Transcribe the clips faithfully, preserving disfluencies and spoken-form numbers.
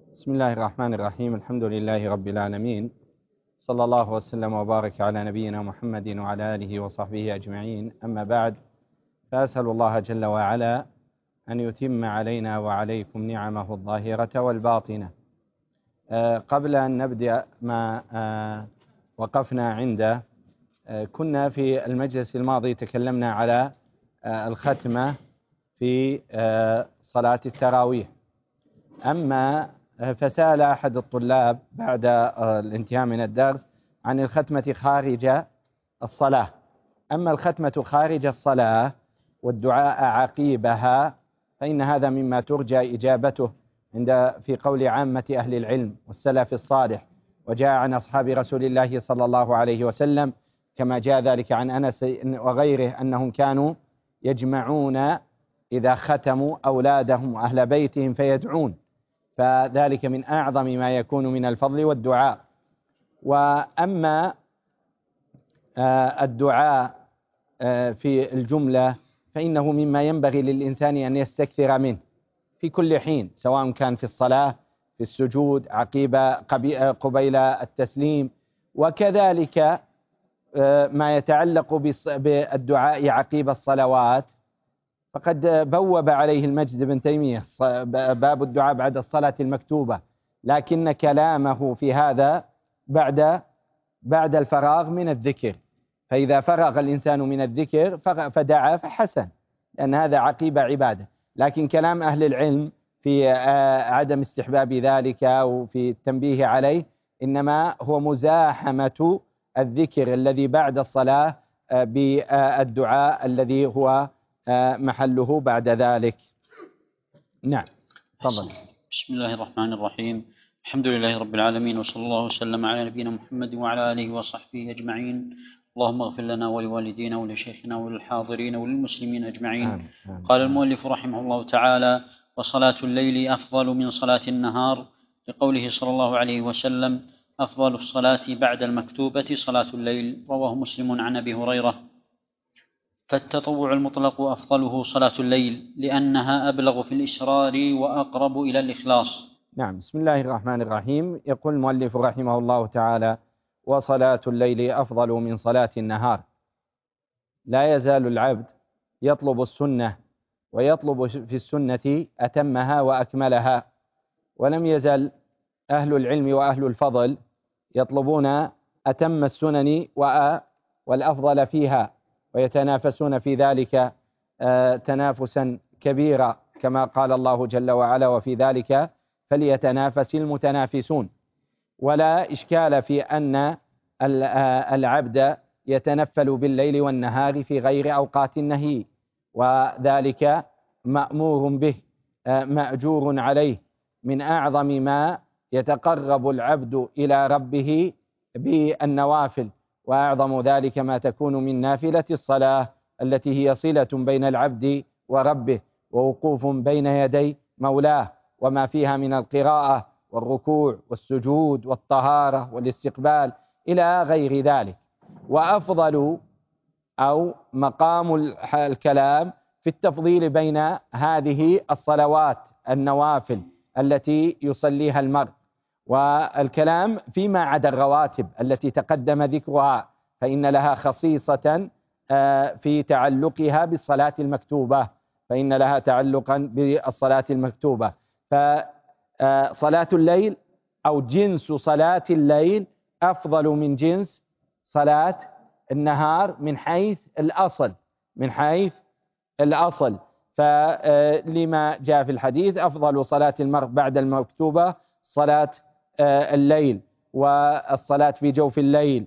بسم الله الرحمن الرحيم. الحمد لله رب العالمين، صلى الله وسلم وبارك على نبينا محمد وعلى آله وصحبه أجمعين. أما بعد، فأسأل الله جل وعلا أن يتم علينا وعليكم نعمه الظاهرة والباطنة. أه قبل أن نبدأ ما أه وقفنا عنده، أه كنا في المجلس الماضي تكلمنا على أه الختمة في أه صلاة التراويح. أما فسأل أحد الطلاب بعد الانتهاء من الدرس عن الختمة خارج الصلاة. أما الختمة خارج الصلاة والدعاء عقيبها فإن هذا مما ترجى إجابته عند في قول عامة أهل العلم والسلف الصالح، وجاء عن أصحاب رسول الله صلى الله عليه وسلم كما جاء ذلك عن أنس وغيره أنهم كانوا يجمعون إذا ختموا أولادهم وأهل بيتهم فيدعون، فذلك من أعظم ما يكون من الفضل والدعاء. وأما الدعاء في الجملة فإنه مما ينبغي للإنسان أن يستكثر منه في كل حين، سواء كان في الصلاة، في السجود، عقيب قبيل التسليم، وكذلك ما يتعلق بالدعاء عقيب الصلوات. فقد بوب عليه المجد بن تيمية باب الدعاء بعد الصلاة المكتوبة، لكن كلامه في هذا بعد بعد الفراغ من الذكر، فإذا فرغ الإنسان من الذكر فدعا فحسن، لأن هذا عقيب عبادة. لكن كلام أهل العلم في عدم استحباب ذلك وفي التنبيه عليه إنما هو مزاحمة الذكر الذي بعد الصلاة بالدعاء الذي هو محله بعد ذلك. نعم، تفضل. بسم الله الرحمن الرحيم. الحمد لله رب العالمين، وصلى الله وسلم على نبينا محمد وعلى آله وصحبه أجمعين. اللهم اغفر لنا ولوالدينا ولشيخنا وللحاضرين وللمسلمين أجمعين. آمين. آمين. قال المؤلف رحمه الله تعالى: وصلاة الليل أفضل من صلاة النهار، لقوله صلى الله عليه وسلم: أفضل الصلاة بعد المكتوبة صلاة الليل. رواه مسلم عن أبي هريرة. فالتطوع المطلق أفضله صلاة الليل، لأنها أبلغ في الإسرار وأقرب إلى الإخلاص. نعم. بسم الله الرحمن الرحيم. يقول المؤلف رحمه الله تعالى: وصلاة الليل أفضل من صلاة النهار. لا يزال العبد يطلب السنة ويطلب في السنة أتمها وأكملها، ولم يزل أهل العلم وأهل الفضل يطلبون أتم السنن والأفضل فيها، ويتنافسون في ذلك تنافسا كبيرا، كما قال الله جل وعلا: وفي ذلك فليتنافس المتنافسون. ولا إشكال في أن العبد يتنفل بالليل والنهار في غير أوقات النهي، وذلك مأمور به مأجور عليه. من أعظم ما يتقرب العبد إلى ربه بالنوافل، وأعظم ذلك ما تكون من نافلة الصلاة التي هي صلة بين العبد وربه ووقوف بين يدي مولاه، وما فيها من القراءة والركوع والسجود والطهارة والاستقبال إلى غير ذلك. وأفضل أو مقام الكلام في التفضيل بين هذه الصلوات النوافل التي يصليها المرء، والكلام فيما عدا الرواتب التي تقدم ذكرها، فإن لها خصيصة في تعلقها بالصلاة المكتوبة، فإن لها تعلقا بالصلاة المكتوبة. فصلاة الليل أو جنس صلاة الليل أفضل من جنس صلاة النهار من حيث الأصل من حيث الأصل فلما جاء في الحديث: أفضل صلاة المرء بعد المكتوبة صلاة الليل، والصلاة في جوف الليل.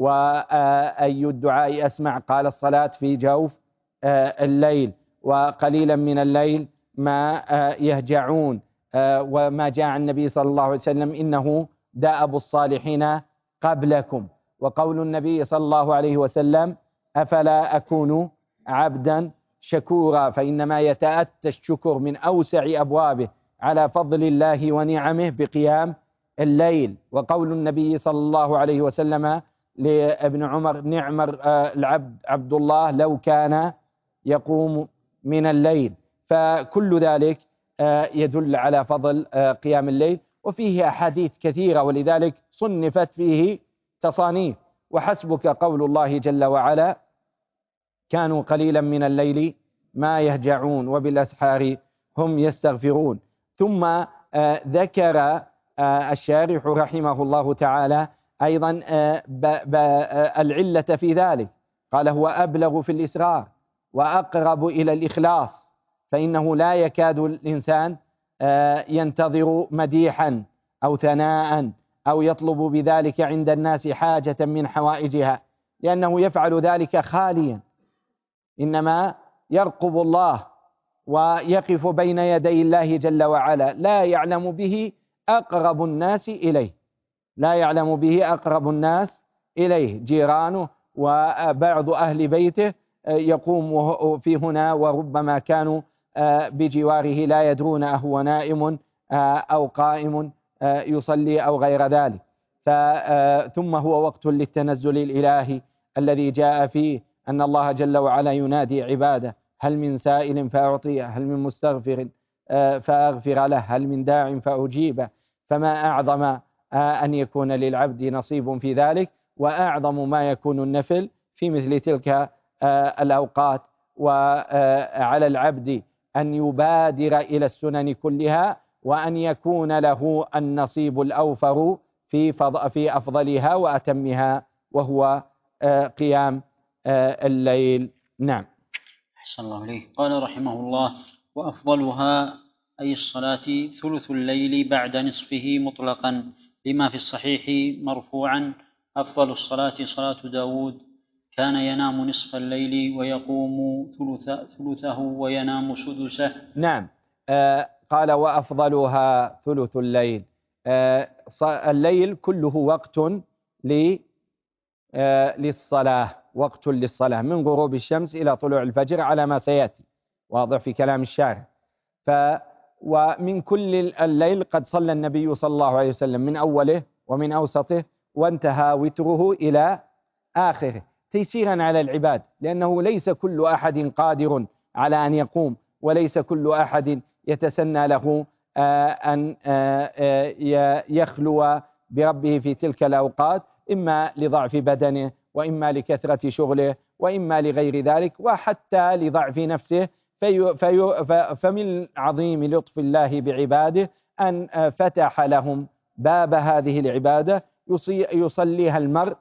وأي الدعاء أسمع؟ قال: الصلاة في جوف الليل، وقليلا من الليل ما يهجعون. وما جاء عن النبي صلى الله عليه وسلم: إنه دأب الصالحين قبلكم. وقول النبي صلى الله عليه وسلم: أفلا أكون عبدا شكورا، فإنما يتأتى الشكر من أوسع أبوابه على فضل الله ونعمه بقيام الليل. وقول النبي صلى الله عليه وسلم لابن عمر: نعم العبد عبد الله لو كان يقوم من الليل. فكل ذلك يدل على فضل قيام الليل. وفيه أحاديث كثيرة، ولذلك صنفت فيه تصانيف. وحسبك قول الله جل وعلا: كانوا قليلا من الليل ما يهجعون وبالأسحار هم يستغفرون. ثم آه ذكر آه الشارح رحمه الله تعالى أيضا آه آه العلة في ذلك، قال: هو أبلغ في الإسرار وأقرب إلى الإخلاص، فإنه لا يكاد الإنسان آه ينتظر مديحا أو ثناء أو يطلب بذلك عند الناس حاجة من حوائجها، لأنه يفعل ذلك خاليا، إنما يرقب الله ويقف بين يدي الله جل وعلا، لا يعلم به أقرب الناس إليه، لا يعلم به أقرب الناس إليه، جيرانه وبعض أهل بيته يقوم في هنا، وربما كانوا بجواره لا يدرون أهو نائم أو قائم يصلي أو غير ذلك. ثم هو وقت للتنزل الإلهي الذي جاء فيه أن الله جل وعلا ينادي عباده: هل من سائل فأعطيه، هل من مستغفر فأغفر له، هل من داع فأجيبه. فما أعظم أن يكون للعبد نصيب في ذلك، وأعظم ما يكون النفل في مثل تلك الأوقات. وعلى العبد أن يبادر إلى السنن كلها، وأن يكون له النصيب الأوفر في في أفضلها وأتمها، وهو قيام الليل. نعم. أحسن الله إليك. قال رحمه الله: وأفضلها أي الصلاة ثلث الليل بعد نصفه مطلقا، لما في الصحيح مرفوعا: أفضل الصلاة صلاة داود، كان ينام نصف الليل ويقوم ثلث ثلثه وينام سدسه. نعم. آه قال: وأفضلها ثلث الليل. آه الليل كله وقت آه للصلاة، وقت للصلاة من غروب الشمس إلى طلوع الفجر على ما سيأتي، واضح في كلام الشارع. ف ومن كل الليل قد صلى النبي صلى الله عليه وسلم من أوله ومن أوسطه، وانتهى وتره إلى آخره، تيسيرا على العباد، لأنه ليس كل أحد قادر على أن يقوم، وليس كل أحد يتسنى له أن يخلو بربه في تلك الأوقات، إما لضعف بدنه، وإما لكثرة شغله، وإما لغير ذلك، وحتى لضعف نفسه. في في فمن عظيم لطف الله بعباده أن فتح لهم باب هذه العبادة يصليها المرء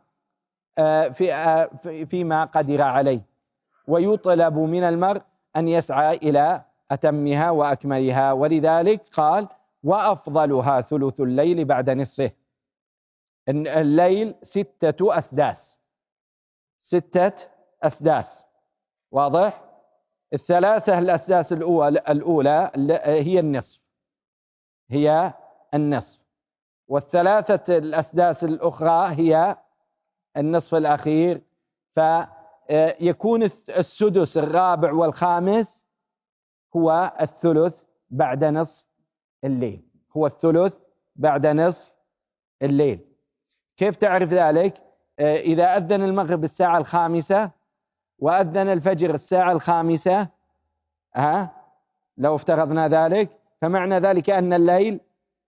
في فيما قدر عليه، ويطلب من المرء أن يسعى إلى أتمها وأكملها. ولذلك قال: وأفضلها ثلث الليل بعد نصفه. الليل ستة أسداس، ستة أسداس، واضح؟ الثلاثة الأسداس الأولى, الأولى هي النصف، هي النصف، والثلاثة الأسداس الأخرى هي النصف الأخير. فيكون السدس الرابع والخامس هو الثلث بعد نصف الليل، هو الثلث بعد نصف الليل. كيف تعرف ذلك؟ إذا أذن المغرب الساعة الخامسة وأذن الفجر الساعة الخامسة، ها لو افترضنا ذلك، فمعنى ذلك أن الليل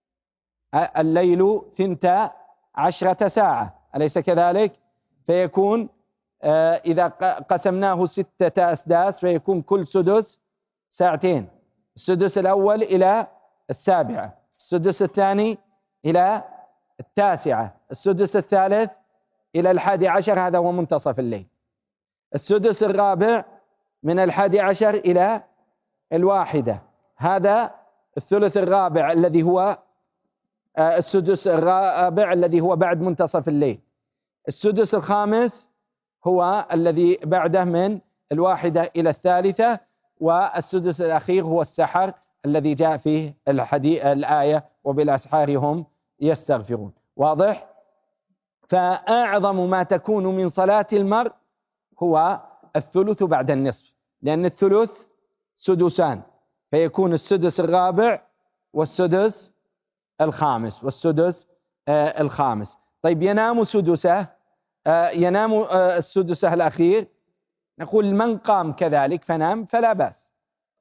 الليل ثنتا عشرة ساعة، أليس كذلك؟ فيكون إذا قسمناه ستة أسداس فيكون كل سدس ساعتين، السدس الأول إلى السابعة، السدس الثاني إلى التاسعة، السدس الثالث إلى الحادي عشر، هذا هو منتصف الليل. السدس الرابع من الحادي عشر إلى الواحدة، هذا الثلث الرابع الذي هو السدس الرابع الذي هو بعد منتصف الليل. السدس الخامس هو الذي بعده من الواحدة إلى الثالثة، والسدس الأخير هو السحر الذي جاء فيه الحديث الآية: وبالأسحار هم يستغفرون. واضح؟ فأعظم ما تكون من صلاة المرء هو الثلث بعد النصف، لأن الثلث سدسان، فيكون السدس الرابع والسدس الخامس والسدس آه الخامس. طيب، ينام سدسه، آه ينام آه السدسه الأخير، نقول من قام كذلك فنام فلا بأس،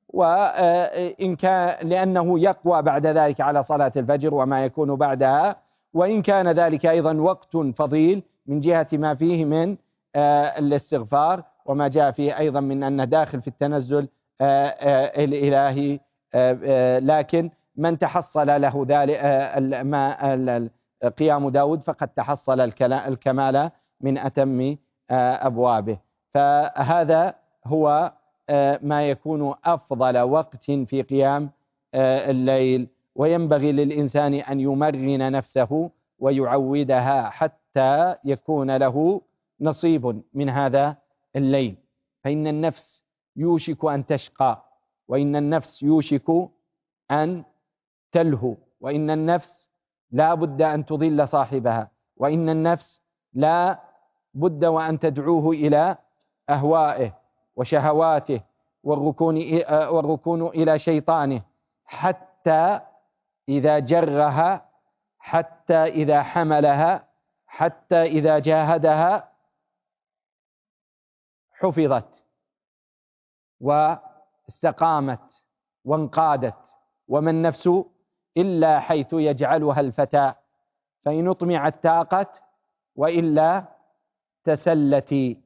وإن كان لأنه يقوى بعد ذلك على صلاة الفجر وما يكون بعدها، وإن كان ذلك أيضا وقت فضيل من جهة ما فيه من الاستغفار وما جاء فيه أيضا من أنه داخل في التنزل الإلهي. لكن من تحصل له ذلك ما قيام داود فقد تحصل الكمال من أتم أبوابه. فهذا هو ما يكون أفضل وقت في قيام الليل، وينبغي للإنسان أن يمرن نفسه ويعودها حتى يكون له نصيب من هذا الليل، فإن النفس يوشك أن تشقى، وإن النفس يوشك أن تلهو، وإن النفس لا بد أن تضل صاحبها، وإن النفس لا بد وأن تدعوه إلى أهوائه وشهواته والركون والركون إلى شيطانه، حتى إذا جرها، حتى إذا حملها، حتى إذا جاهدها حفظت واستقامت وانقادت. وما النفس إلا حيث يجعلها الفتى، فإن اطمعت تاقت وإلا تسلتي.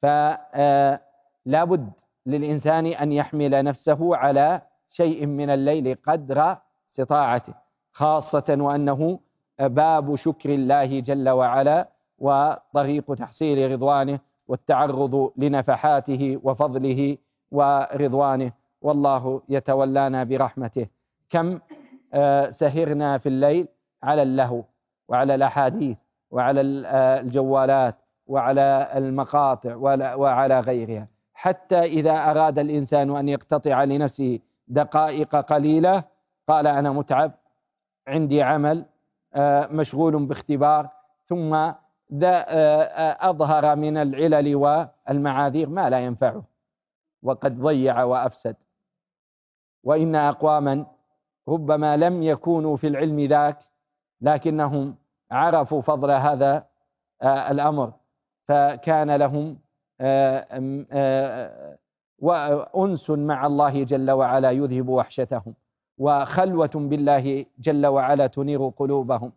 فلا بد للإنسان أن يحمل نفسه على شيء من الليل قدر استطاعته، خاصة وأنه باب شكر الله جل وعلا وطريق تحصيل رضوانه والتعرض لنفحاته وفضله ورضوانه، والله يتولانا برحمته. كم سهرنا في الليل على اللهو وعلى الأحاديث وعلى الجوالات وعلى المقاطع وعلى غيرها، حتى إذا أراد الإنسان أن يقتطع لنفسه دقائق قليلة قال أنا متعب، عندي عمل، مشغول باختبار، ثم أظهر من العلل والمعاذير ما لا ينفعه وقد ضيع وأفسد. وإن أقواما ربما لم يكونوا في العلم ذاك، لكنهم عرفوا فضل هذا الأمر، فكان لهم وأنس مع الله جل وعلا يذهب وحشتهم، وخلوة بالله جل وعلا تنير قلوبهم،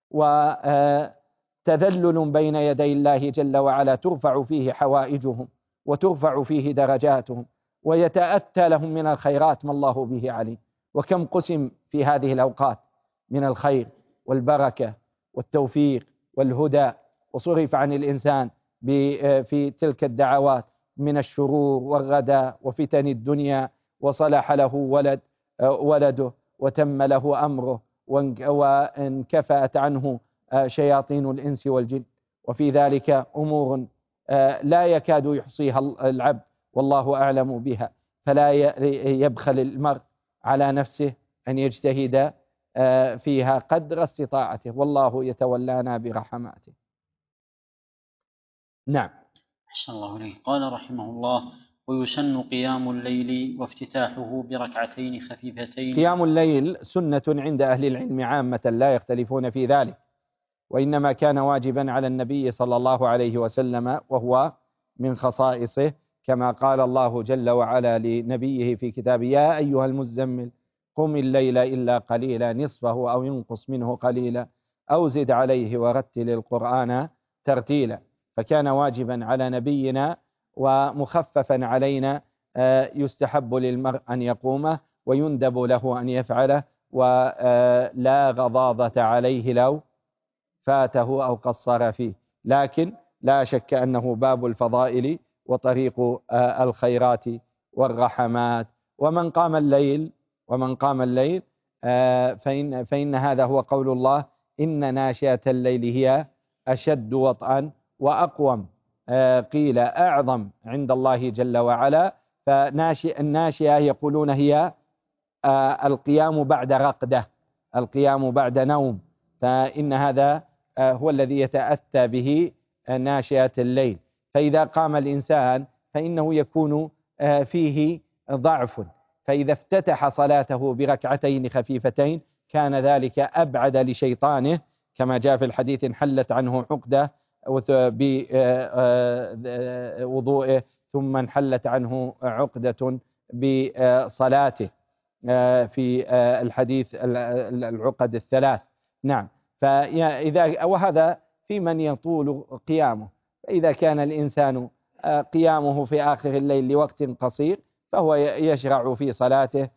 وتذلل بين يدي الله جل وعلا ترفع فيه حوائجهم وترفع فيه درجاتهم، ويتأتى لهم من الخيرات ما الله به عليم. وكم قسم في هذه الأوقات من الخير والبركة والتوفيق والهدى، وصرف عن الإنسان في تلك الدعوات من الشرور والغداء وفتن الدنيا، وصلح له ولد ولده وتم له أمره وانكفأت عنه شياطين الإنس والجن. وفي ذلك أمور لا يكاد يحصيها العبد والله أعلم بها، فلا يبخل المرء على نفسه أن يجتهد فيها قدر استطاعته، والله يتولانا برحماته. نعم. أحسن الله إليه. قال رحمه الله: ويسن قيام الليل وافتتاحه بركعتين خفيفتين. قيام الليل سنة عند أهل العلم عامة لا يختلفون في ذلك، وإنما كان واجبا على النبي صلى الله عليه وسلم، وهو من خصائصه، كما قال الله جل وعلا لنبيه في كتابه: يا أيها المزمل قم الليل إلا قليلا نصفه أو ينقص منه قليلا أو زد عليه ورتل القرآن ترتيلا. فكان واجبا على نبينا ومخففا علينا، يستحب للمرء أن يقومه ويندب له أن يفعله، ولا غضاضة عليه لو فاته أو قصر فيه، لكن لا شك أنه باب الفضائل وطريق الخيرات والرحمات. ومن قام الليل ومن قام الليل فإن, فإن هذا هو قول الله: إن ناشئة الليل هي أشد وطئا وأقوم، قيل أعظم عند الله جل وعلا. فالناشئة يقولون هي القيام بعد رقدة، القيام بعد نوم، فإن هذا هو الذي يتأتى به ناشئة الليل. فإذا قام الإنسان فإنه يكون فيه ضعف، فإذا افتتح صلاته بركعتين خفيفتين كان ذلك أبعد لشيطانه، كما جاء في الحديث: انحلت عنه عقدة بوضوئه ثم انحلت عنه عقدة بصلاته في الحديث العقد الثلاث. نعم. فإذا وهذا في من يطول قيامه، فإذا كان الإنسان قيامه في آخر الليل لوقت قصير فهو يشرع في صلاته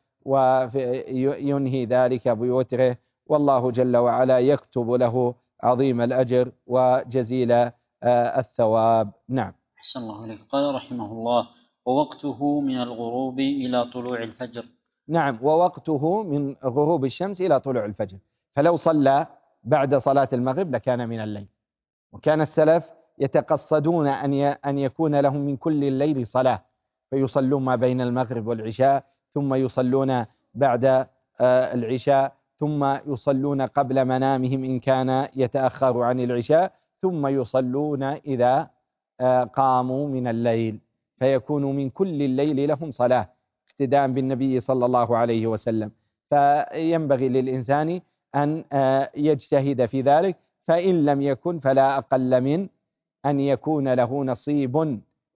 وينهي ذلك بوتره، والله جل وعلا يكتب له عظيم الأجر وجزيل الثواب. نعم. أحسن الله عليك. قال رحمه الله: ووقته من الغروب إلى طلوع الفجر. نعم، ووقته من غروب الشمس إلى طلوع الفجر. فلو صلى بعد صلاة المغرب لكان من الليل، وكان السلف يتقصدون أن أن يكون لهم من كل الليل صلاة، فيصلون ما بين المغرب والعشاء، ثم يصلون بعد العشاء، ثم يصلون قبل منامهم إن كان يتأخر عن العشاء، ثم يصلون إذا قاموا من الليل، فيكون من كل الليل لهم صلاة اقتداء بالنبي صلى الله عليه وسلم. فينبغي للإنسان أن يجتهد في ذلك، فإن لم يكن فلا أقل من أن يكون له نصيب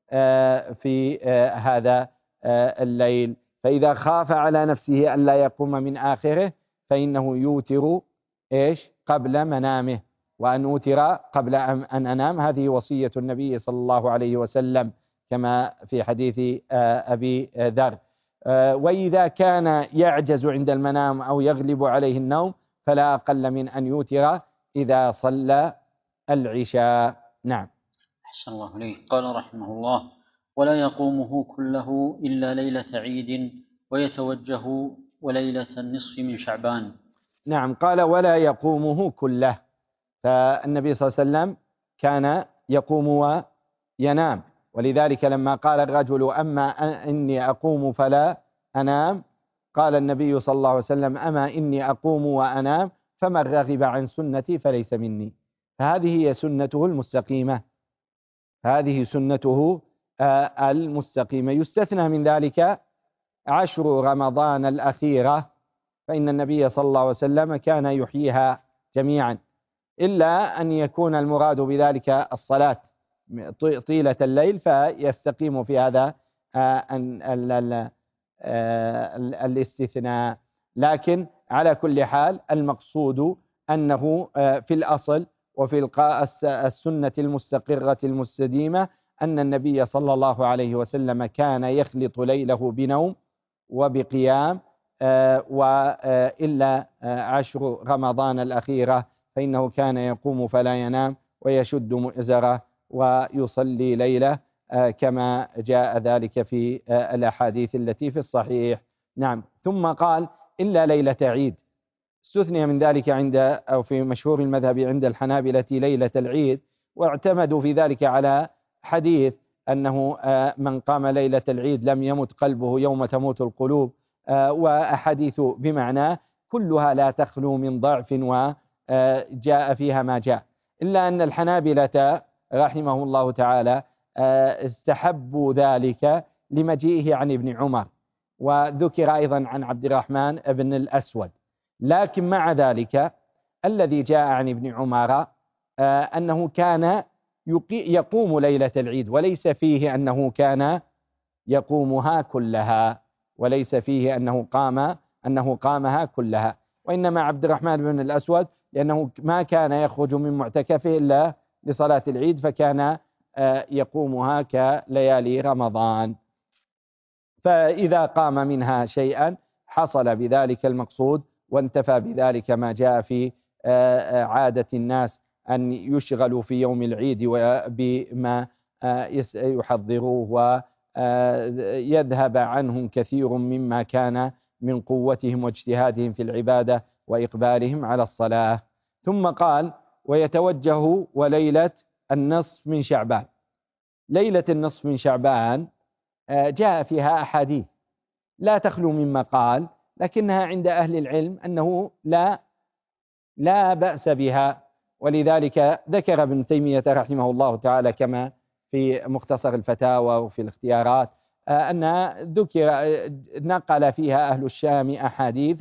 في هذا الليل. فإذا خاف على نفسه أن لا يقوم من آخره فإنه يوتر إيش قبل منامه، وأن أوتر قبل أن أنام، هذه وصية النبي صلى الله عليه وسلم كما في حديث أبي ذر. وإذا كان يعجز عند المنام أو يغلب عليه النوم فلا أقل من أن يوتر إذا صلى العشاء. نعم. أحسن الله عليه. قال رحمه الله: ولا يقومه كله إلا ليلة عيد ويتوجه وليلة النصف من شعبان. نعم. قال: ولا يقومه كله. فالنبي صلى الله عليه وسلم كان يقوم وينام، ولذلك لما قال الرجل: أما إني أقوم فلا أنام، قال النبي صلى الله عليه وسلم: أما إني أقوم وأنام فمن رغب عن سنتي فليس مني. فهذه هي سنته المستقيمة، هذه سنته المستقيمة. يستثنى من ذلك عشر رمضان الأخيرة، فإن النبي صلى الله عليه وسلم كان يحييها جميعا، إلا أن يكون المراد بذلك الصلاة طيلة الليل، فيستقيم في هذا الاستثناء. لكن على كل حال المقصود أنه في الأصل وفي السنة المستقرة المستديمة أن النبي صلى الله عليه وسلم كان يخلط ليله بنوم وبقيام، وإلا عشر رمضان الأخيرة فإنه كان يقوم فلا ينام ويشد مئزره ويصلي ليلة كما جاء ذلك في الأحاديث التي في الصحيح. نعم. ثم قال: إلا ليلة عيد. استثني من ذلك عند أو في مشهور المذهب عند الحنابلة ليلة العيد، واعتمدوا في ذلك على حديث أنه من قام ليلة العيد لم يمت قلبه يوم تموت القلوب، وأحاديث بمعنى كلها لا تخلو من ضعف وجاء فيها ما جاء، إلا أن الحنابلة رحمه الله تعالى استحبوا ذلك لمجيئه عن ابن عمر، وذكر أيضا عن عبد الرحمن بن الأسود. لكن مع ذلك الذي جاء عن ابن عمر أنه كان يقوم ليلة العيد، وليس فيه أنه كان يقومها كلها، وليس فيه أنه قام أنه قامها كلها، وإنما عبد الرحمن بن الأسود لأنه ما كان يخرج من معتكفه إلا لصلاة العيد، فكان يقومها كليالي رمضان، فإذا قام منها شيئا حصل بذلك المقصود، وانتفى بذلك ما جاء في عادة الناس أن يشغلوا في يوم العيد بما يحضروه ويذهب عنهم كثير مما كان من قوتهم واجتهادهم في العبادة وإقبالهم على الصلاة. ثم قال: ويتوجه وليلة النصف من شعبان. ليلة النصف من شعبان جاء فيها أحاديث لا تخلو من مقال، لكنها عند أهل العلم أنه لا لا بأس بها، ولذلك ذكر ابن تيمية رحمه الله تعالى كما في مختصر الفتاوى وفي الاختيارات أن ذكر نقل فيها أهل الشام أحاديث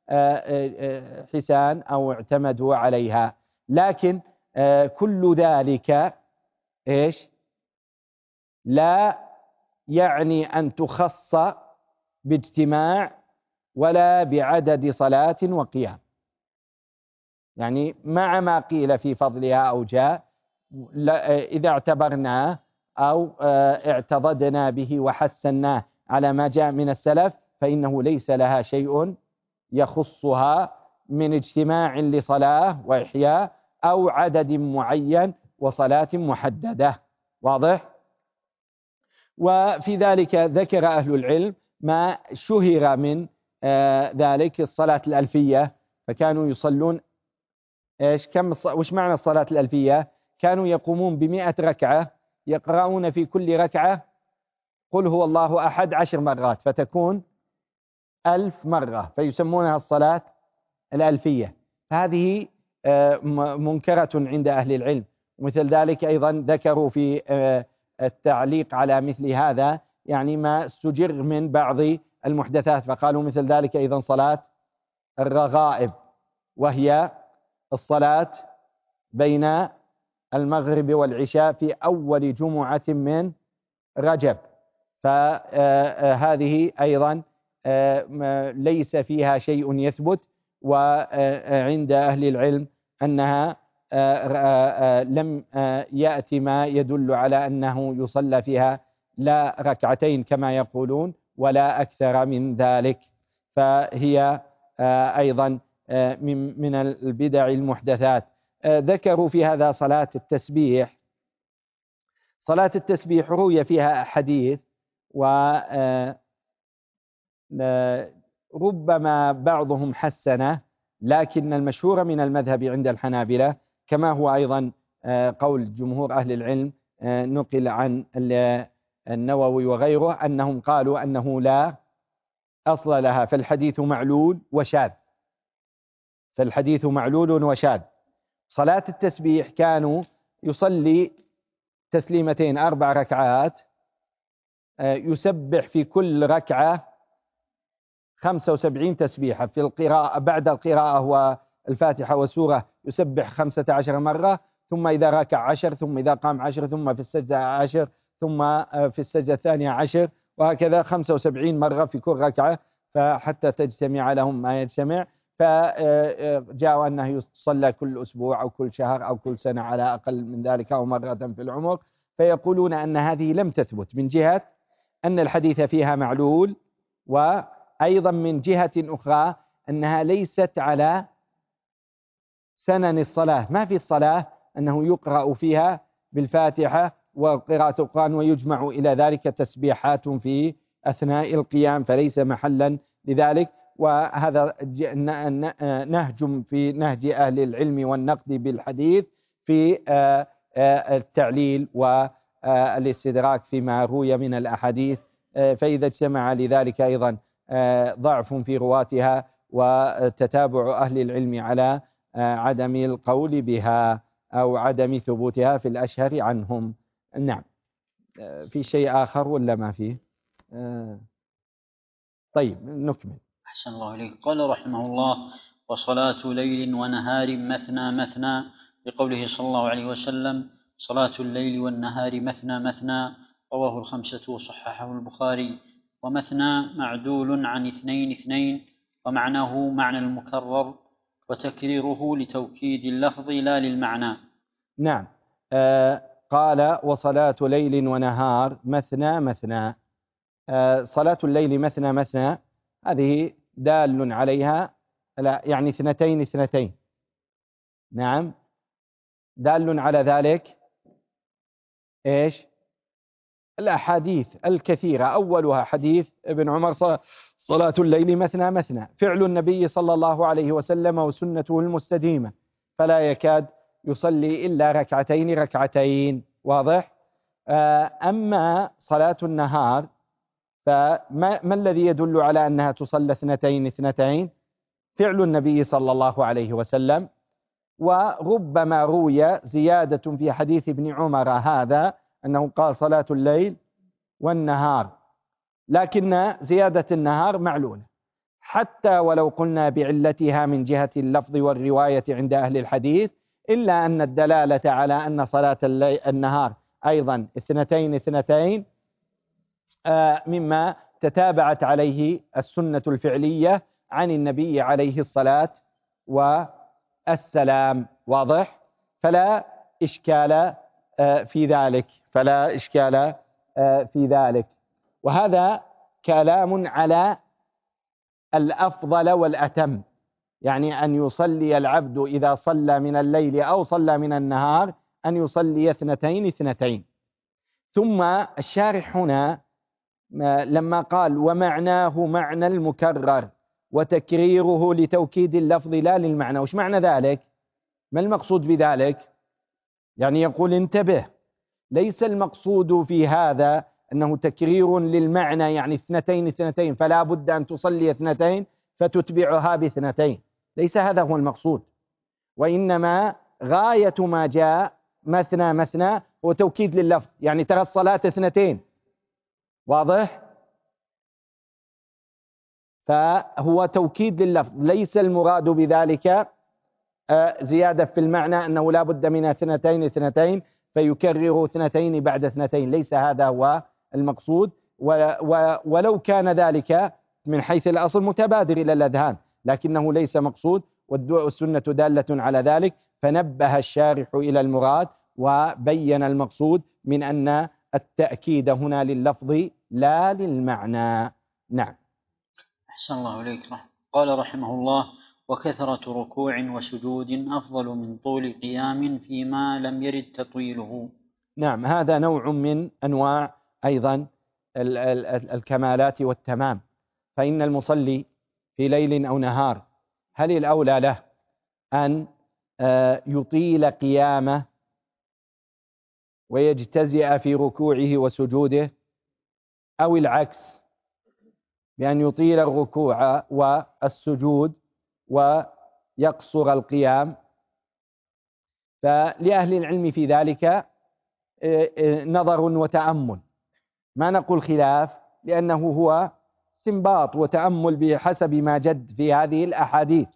حسان أو اعتمدوا عليها، لكن كل ذلك إيش لا يعني أن تخص باجتماع ولا بعدد صلاة وقيام. يعني مع ما قيل في فضلها أو جاء، إذا اعتبرناه أو اعتضدنا به وحسناه على ما جاء من السلف فإنه ليس لها شيء يخصها من اجتماع لصلاة وإحياء أو عدد معين وصلاة محددة. واضح؟ وفي ذلك ذكر أهل العلم ما شهر من ذلك الصلاة الألفية، فكانوا يصلون إيش كم وش معنى الصلاة الألفية؟ كانوا يقومون بمئة ركعة يقرؤون في كل ركعة قل هو الله أحد عشر مرات فتكون ألف مرة، فيسمونها الصلاة الألفية. هذه منكرة عند أهل العلم. ومثل ذلك أيضا ذكروا في التعليق على مثل هذا يعني ما استجر من بعض المحدثات، فقالوا مثل ذلك أيضا صلاة الرغائب، وهي الصلاة بين المغرب والعشاء في أول جمعة من رجب، فهذه أيضا ليس فيها شيء يثبت، وعند أهل العلم أنها لم يأتي ما يدل على أنه يصلى فيها لا ركعتين كما يقولون ولا أكثر من ذلك، فهي أيضا من من البدع المحدثات. ذكروا في هذا صلاة التسبيح. صلاة التسبيح روي فيها حديث، وربما بعضهم حسنه، لكن المشهور من المذهب عند الحنابلة كما هو أيضا قول جمهور أهل العلم نقل عن النووي وغيره أنهم قالوا أنه لا أصل لها، فالحديث معلول وشاذ، فالحديث معلول وشاذ. صلاة التسبيح كانوا يصلي تسليمتين أربع ركعات، يسبح في كل ركعة خمسة وسبعين تسبيحة، في القراءة بعد القراءة والفاتحة والسورة يسبح خمسة عشر مرة، ثم إذا ركع عشر، ثم إذا قام عشر، ثم في السجدة عشر، ثم في السجدة الثانية عشر، وهكذا خمسة وسبعين مرة في كل ركعة، فحتى تجتمع لهم ما يجتمع. فجاءوا أنه يصلى كل أسبوع أو كل شهر أو كل سنة على أقل من ذلك أو مرة في العمر، فيقولون أن هذه لم تثبت من جهة أن الحديث فيها معلول، وأيضا من جهة أخرى أنها ليست على سنن الصلاة. ما في الصلاة أنه يقرأ فيها بالفاتحة وقراءة القرآن ويجمع إلى ذلك تسبيحات في أثناء القيام، فليس محلا لذلك. وهذا نهج في نهج أهل العلم والنقد بالحديث في التعليل والاستدراك فيما روي من الأحاديث، فإذا اجتمع لذلك أيضا ضعف في رواتها وتتابع أهل العلم على عدم القول بها أو عدم ثبوتها في الأشهر عنهم. نعم. في شيء آخر ولا ما فيه؟ طيب نكمل. أحسن الله إليك. قال رحمه الله: وصلاة ليل ونهار مثنى مثنى، لقوله صلى الله عليه وسلم: صلاة الليل والنهار مثنى مثنى، رواه الخمسة وصححه البخاري. ومثنى معدول عن اثنين اثنين، ومعناه معنى المكرر، وتكريره لتوكيد اللفظ لا للمعنى. نعم. آه قال: وصلاة ليل ونهار مثنى مثنى. آه صلاة الليل مثنى مثنى هذه دال عليها، لا يعني اثنتين اثنتين. نعم، دال على ذلك ايش؟ الأحاديث الكثيرة، أولها حديث ابن عمر: صلاة الليل مثنى مثنى، فعل النبي صلى الله عليه وسلم وسنته المستديمة، فلا يكاد يصلي إلا ركعتين ركعتين. واضح؟ أما صلاة النهار فما ما الذي يدل على أنها تصلى اثنتين اثنتين؟ فعل النبي صلى الله عليه وسلم، وربما روي زيادة في حديث ابن عمر هذا أنه قال صلاة الليل والنهار، لكن زيادة النهار معلولة، حتى ولو قلنا بعلتها من جهة اللفظ والرواية عند أهل الحديث، إلا أن الدلالة على أن صلاة النهار أيضا اثنتين اثنتين مما تتابعت عليه السنة الفعلية عن النبي عليه الصلاة والسلام. واضح؟ فلا إشكال في ذلك فلا إشكال في ذلك. وهذا كلام على الأفضل والأتم، يعني أن يصلي العبد إذا صلى من الليل أو صلى من النهار أن يصلي اثنتين اثنتين. ثم الشارح هنا لما قال ومعناه معنى المكرر وتكريره لتوكيد اللفظ لا للمعنى، وش معنى ذلك؟ ما المقصود بذلك؟ يعني يقول انتبه، ليس المقصود في هذا أنه تكرير للمعنى، يعني اثنتين اثنتين فلا بد أن تصلي اثنتين فتتبعها باثنتين، ليس هذا هو المقصود، وإنما غاية ما جاء مثنى مثنى هو توكيد لللفظ، يعني ترى الصلاة اثنتين. واضح؟ فهو توكيد لللفظ، ليس المراد بذلك زيادة في المعنى أنه لا بد من اثنتين اثنتين فيكرر اثنتين بعد اثنتين، ليس هذا هو المقصود. ولو كان ذلك من حيث الأصل متبادر إلى الأذهان، لكنه ليس مقصود، والسنة دالة على ذلك، فنبه الشارح إلى المراد وبين المقصود من أن التأكيد هنا لللفظ لا للمعنى. نعم. أحسن الله إليك. قال رحمه الله: وكثرة ركوع وسجود أفضل من طول قيام فيما لم يرد تطويله. نعم، هذا نوع من أنواع أيضا الكمالات والتمام. فإن المصلي في ليل أو نهار هل الأولى له أن يطيل قيامه ويجتزئ في ركوعه وسجوده، أو العكس بأن يطيل الركوع والسجود ويقصر القيام؟ فلأهل العلم في ذلك نظر وتأمل، ما نقول خلاف، لأنه هو استنباط وتأمل بحسب ما جد في هذه الأحاديث.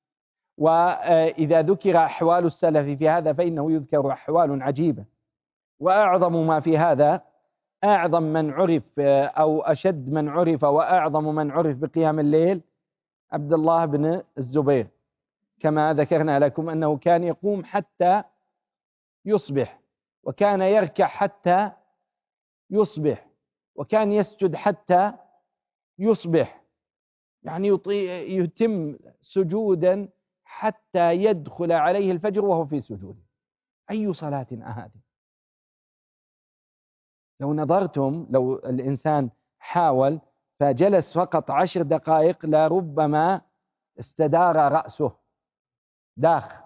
وإذا ذكر أحوال السلف في هذا فإنه يذكر أحوال عجيبة، وأعظم ما في هذا أعظم من عرف أو أشد من عرف وأعظم من عرف بقيام الليل عبد الله بن الزبير، كما ذكرنا لكم أنه كان يقوم حتى يصبح، وكان يركع حتى يصبح، وكان يسجد حتى يصبح، يعني يتم سجودا حتى يدخل عليه الفجر وهو في سجوده. أي صلاة هذه؟ لو نظرتم، لو الإنسان حاول فجلس فقط عشر دقائق لربما استدار رأسه داخ.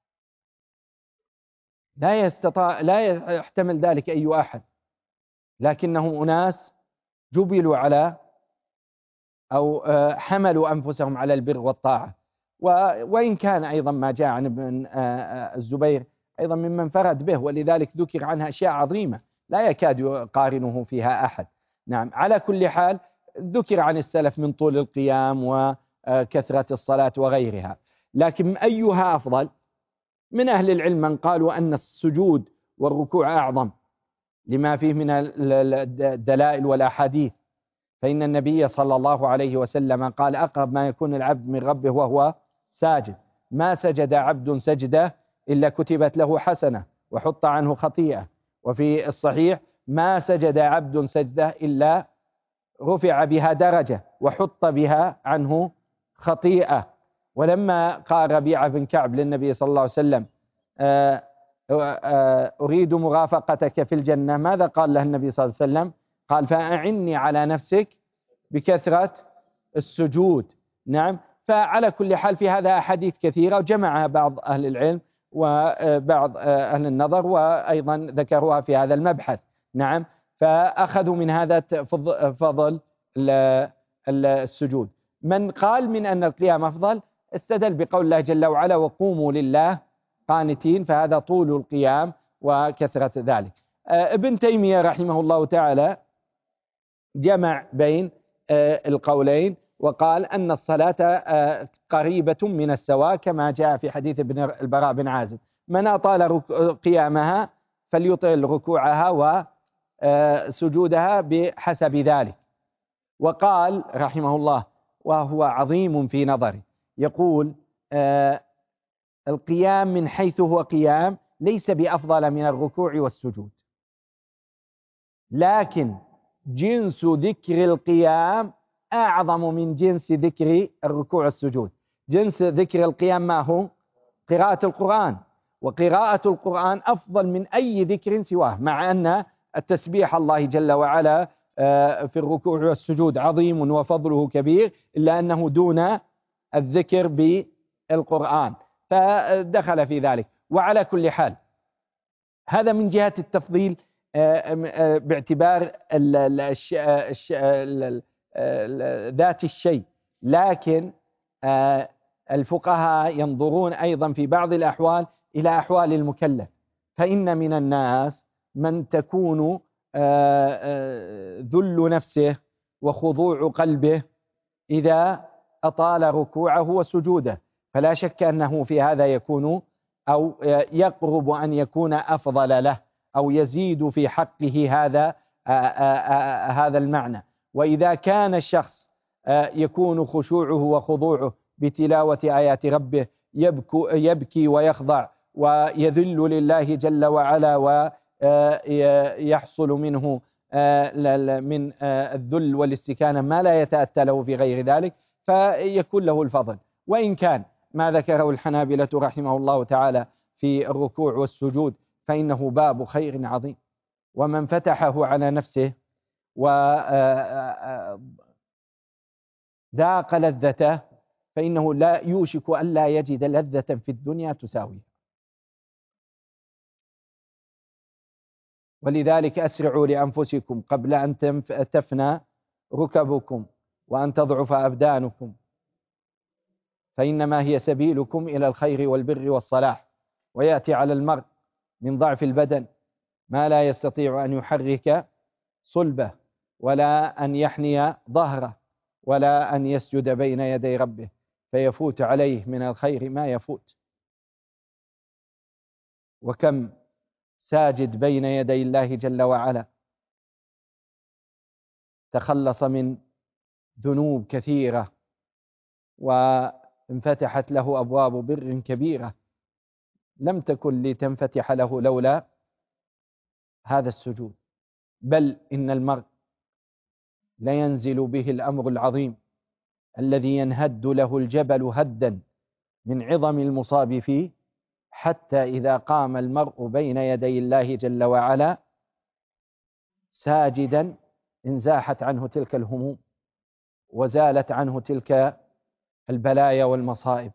لا يستطاع، لا يحتمل ذلك أي أحد، لكنهم أناس جبلوا على أو حملوا أنفسهم على البر والطاعة. وإن كان أيضا ما جاء عن ابن الزبير أيضا ممن فرد به، ولذلك ذكر عنها أشياء عظيمة لا يكاد يقارنه فيها أحد. نعم، على كل حال ذكر عن السلف من طول القيام وكثرة الصلاة وغيرها، لكن أيها أفضل؟ من أهل العلم من قالوا أن السجود والركوع أعظم لما فيه من الدلائل والأحاديث، فإن النبي صلى الله عليه وسلم قال: أقرب ما يكون العبد من ربه وهو ساجد، ما سجد عبد سجدة إلا كتبت له حسنة وحط عنه خطيئة. وفي الصحيح: ما سجد عبد سجدة إلا رفع بها درجة وحط بها عنه خطيئة. ولما قال ربيعة بن كعب للنبي صلى الله عليه وسلم: أريد مرافقتك في الجنة، ماذا قال له النبي صلى الله عليه وسلم؟ قال: فأعني على نفسك بكثرة السجود. نعم، فعلى كل حال في هذا أحاديث كثيرة وجمعها بعض أهل العلم وبعض أهل النظر، وأيضا ذكروها في هذا المبحث. نعم، فأخذوا من هذا فضل السجود. من قال من أن القيام أفضل استدل بقول الله جل وعلا: وقوموا لله قانتين، فهذا طول القيام وكثرة ذلك. ابن تيمية رحمه الله تعالى جمع بين القولين وقال أن الصلاة قريبة من السواء، كما جاء في حديث ابن البراء بن عازب: من أطال قيامها فليطيل ركوعها وسجودها بحسب ذلك. وقال رحمه الله وهو عظيم في نظري، يقول آه القيام من حيث هو قيام ليس بأفضل من الركوع والسجود، لكن جنس ذكر القيام أعظم من جنس ذكر الركوع والسجود. جنس ذكر القيام ما هو؟ قراءة القرآن، وقراءة القرآن أفضل من أي ذكر سواه، مع أن التسبيح الله جل وعلا في الركوع والسجود عظيم وفضله كبير، إلا أنه دون الذكر بالقرآن، فدخل في ذلك. وعلى كل حال هذا من جهة التفضيل باعتبار ذات الشيء، لكن الفقهاء ينظرون أيضا في بعض الأحوال إلى أحوال المكلف، فإن من الناس من تكون ذل نفسه وخضوع قلبه إذا أطال ركوعه وسجوده، فلا شك أنه في هذا يكون أو يقرب أن يكون أفضل له أو يزيد في حقه هذا هذا المعنى. وإذا كان الشخص يكون خشوعه وخضوعه بتلاوة آيات ربه، يبكي ويخضع ويذل لله جل وعلا ويحصل منه من الذل والاستكانة ما لا يتأتى له في غير ذلك، فيكون له الفضل. وإن كان ما ذكره الحنابلة رحمه الله تعالى في الركوع والسجود فإنه باب خير عظيم، ومن فتحه على نفسه وذاق لذته فإنه لا يوشك أن لا يجد لذة في الدنيا تساويه. ولذلك أسرعوا لأنفسكم قبل أن تفنى ركبكم وأن تضعف أبدانكم، فإنما هي سبيلكم إلى الخير والبر والصلاح. ويأتي على المرء من ضعف البدن ما لا يستطيع أن يحرك صلبه ولا أن يحني ظهره ولا أن يسجد بين يدي ربه، فيفوت عليه من الخير ما يفوت. وكم ساجد بين يدي الله جل وعلا تخلص من ذنوب كثيرة وانفتحت له أبواب بر كبيرة لم تكن لتنفتح له لولا هذا السجود. بل إن المرء لينزل به الأمر العظيم الذي ينهد له الجبل هدا من عظم المصاب فيه، حتى إذا قام المرء بين يدي الله جل وعلا ساجدا انزاحت عنه تلك الهموم وزالت عنه تلك البلايا والمصائب،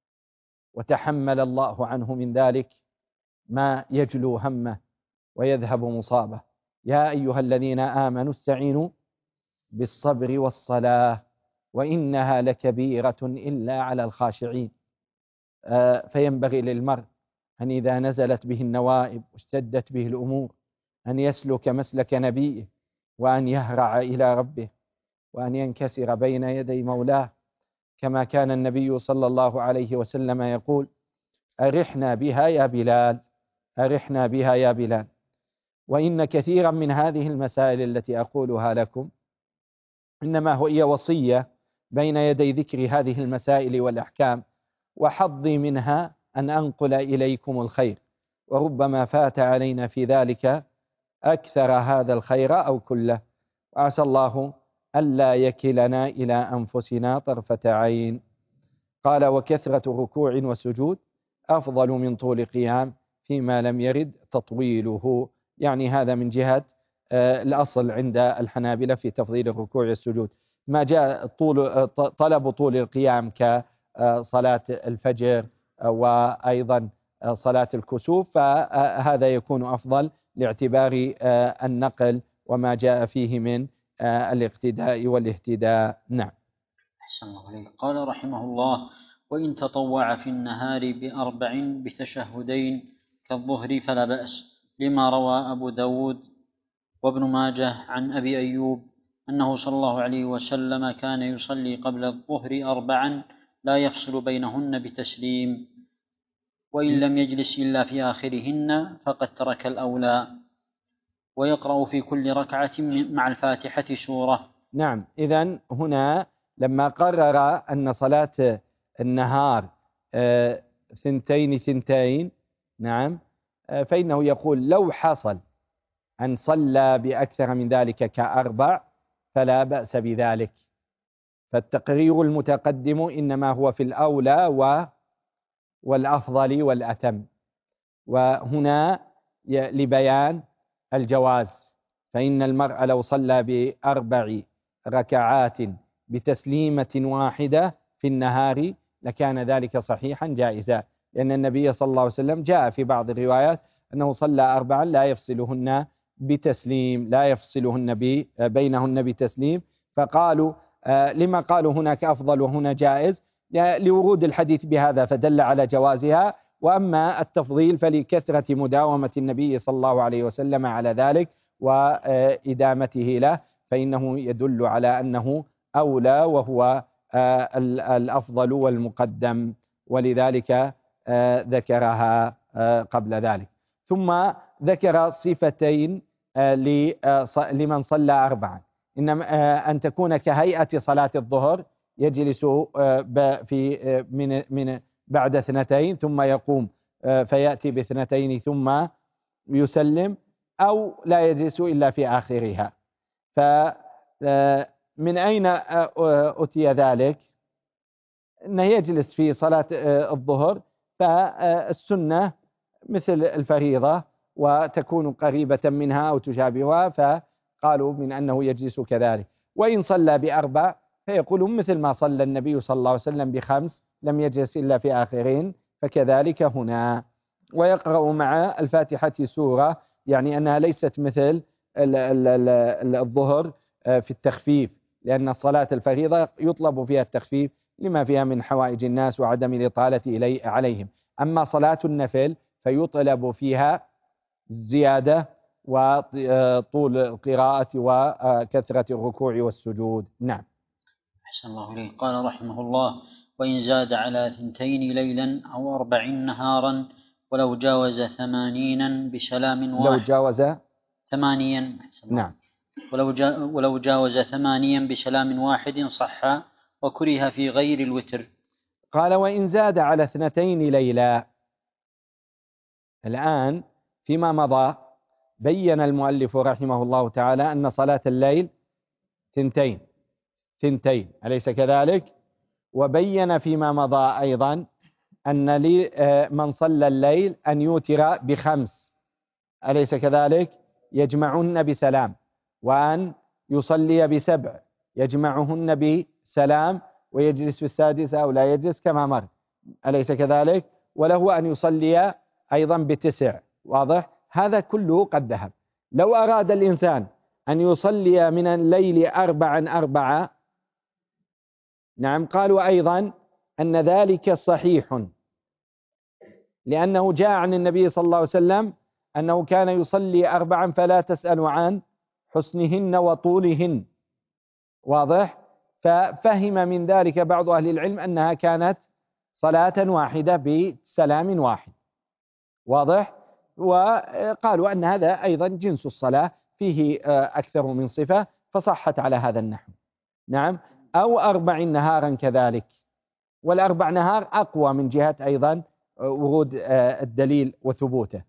وتحمل الله عنه من ذلك ما يجلو همه ويذهب مصابه. يا أيها الذين آمنوا استعينوا بالصبر والصلاة وإنها لكبيرة إلا على الخاشعين. آه فينبغي للمرء أن إذا نزلت به النوائب واشتدت به الأمور أن يسلك مسلك نبيه، وأن يهرع إلى ربه، وأن ينكسر بين يدي مولاه، كما كان النبي صلى الله عليه وسلم يقول: أرحنا بها يا بلال، أرحنا بها يا بلال. وإن كثيرا من هذه المسائل التي أقولها لكم إنما هي وصية بين يدي ذكر هذه المسائل والأحكام، وحظي منها أن أنقل إليكم الخير، وربما فات علينا في ذلك أكثر هذا الخير أو كله، وعسى الله ألا يكلنا إلى أنفسنا طرفة عين. قال: وكثرة ركوع وسجود أفضل من طول قيام فيما لم يرد تطويله. يعني هذا من جهة الأصل عند الحنابلة في تفضيل الركوع والسجود. ما جاء طول طلب طول القيام كصلاة الفجر وأيضا صلاة الكسوف، فهذا يكون أفضل لاعتبار النقل وما جاء فيه من الاقتداء والاهتداء. نعم. أحسن الله عليك. قال رحمه الله: وإن تطوع في النهار بأربع بتشهدين كالظهر فلا بأس، لما روى أبو داود وابن ماجه عن أبي أيوب أنه صلى الله عليه وسلم كان يصلي قبل الظهر أربعا لا يفصل بينهن بتسليم، وإن لم يجلس إلا في آخرهن فقد ترك الأولى، ويقرأ في كل ركعة مع الفاتحة سورة، نعم. إذن هنا لما قرر أن صلاة النهار آه ثنتين ثنتين، نعم، آه فإنه يقول لو حصل أن صلى بأكثر من ذلك كأربع فلا بأس بذلك، فالتقرير المتقدم إنما هو في الأولى و والأفضل والأتم، وهنا لبيان الجواز، فإن المرء لو صلى بأربع ركعات بتسليمة واحدة في النهار لكان ذلك صحيحا جائزا، لأن النبي صلى الله عليه وسلم جاء في بعض الروايات أنه صلى أربعا لا يفصلهن بتسليم، لا يفصلهن بينهن بتسليم، فقالوا آه لما قالوا هناك أفضل وهنا جائز؟ لورود الحديث بهذا فدل على جوازها، وأما التفضيل فلكثرة مداومة النبي صلى الله عليه وسلم على ذلك وإدامته له، فإنه يدل على أنه أولى وهو الأفضل والمقدم، ولذلك ذكرها قبل ذلك. ثم ذكر صفتين لمن صلى أربعا، إنما أن تكون كهيئة صلاة الظهر، يجلس في من من بعد اثنتين ثم يقوم فيأتي باثنتين ثم يسلم، أو لا يجلس إلا في آخرها. فمن أين أتي ذلك؟ أنه يجلس في صلاة الظهر، فالسنة مثل الفريضة وتكون قريبة منها أو تشابهها، فقالوا من أنه يجلس كذلك. وإن صلى بأربع فيقول مثل ما صلى النبي صلى الله عليه وسلم بخمس لم يجلس إلا في آخرين، فكذلك هنا. ويقرأ مع الفاتحة سورة، يعني أنها ليست مثل الظهر في التخفيف، لأن الصلاة الفريضة يطلب فيها التخفيف لما فيها من حوائج الناس وعدم الإطالة إلي عليهم، أما صلاة النفل فيطلب فيها زيادة وطول القراءة وكثرة الركوع والسجود. نعم. أحسن الله إليه. قال رحمه الله: وإن زاد على ثنتين ليلا أو أربعين نهارا ولو جاوز ثمانينا بسلام واحد. لو جاوز ثمانيا. نعم. ولو, جا ولو جاوز ثمانيا بسلام واحد صح، وكره في غير الوتر. قال: وإن زاد على اثنتين ليلا. الآن فيما مضى بين المؤلف رحمه الله تعالى أن صلاة الليل ثنتين ثنتين أليس كذلك؟ وبين فيما مضى أيضا أن لمن صلى الليل أن يوتر بخمس أليس كذلك؟ يجمعهن بسلام، وأن يصلي بسبع يجمعهن بسلام ويجلس في السادسة أو لا يجلس كما مر أليس كذلك؟ وله أن يصلي أيضا بتسع. واضح؟ هذا كله قد ذهب. لو أراد الإنسان أن يصلي من الليل أربعا أربعة، نعم، قالوا أيضا أن ذلك صحيح، لأنه جاء عن النبي صلى الله عليه وسلم أنه كان يصلي أربعا فلا تسأل عن حسنهن وطولهن. واضح؟ ففهم من ذلك بعض أهل العلم أنها كانت صلاة واحدة بسلام واحد. واضح؟ وقالوا أن هذا أيضا جنس الصلاة فيه أكثر من صفة فصحت على هذا النحو. نعم. أو أربع نهارا كذلك، والأربع نهار أقوى من جهة أيضا ورود الدليل وثبوته.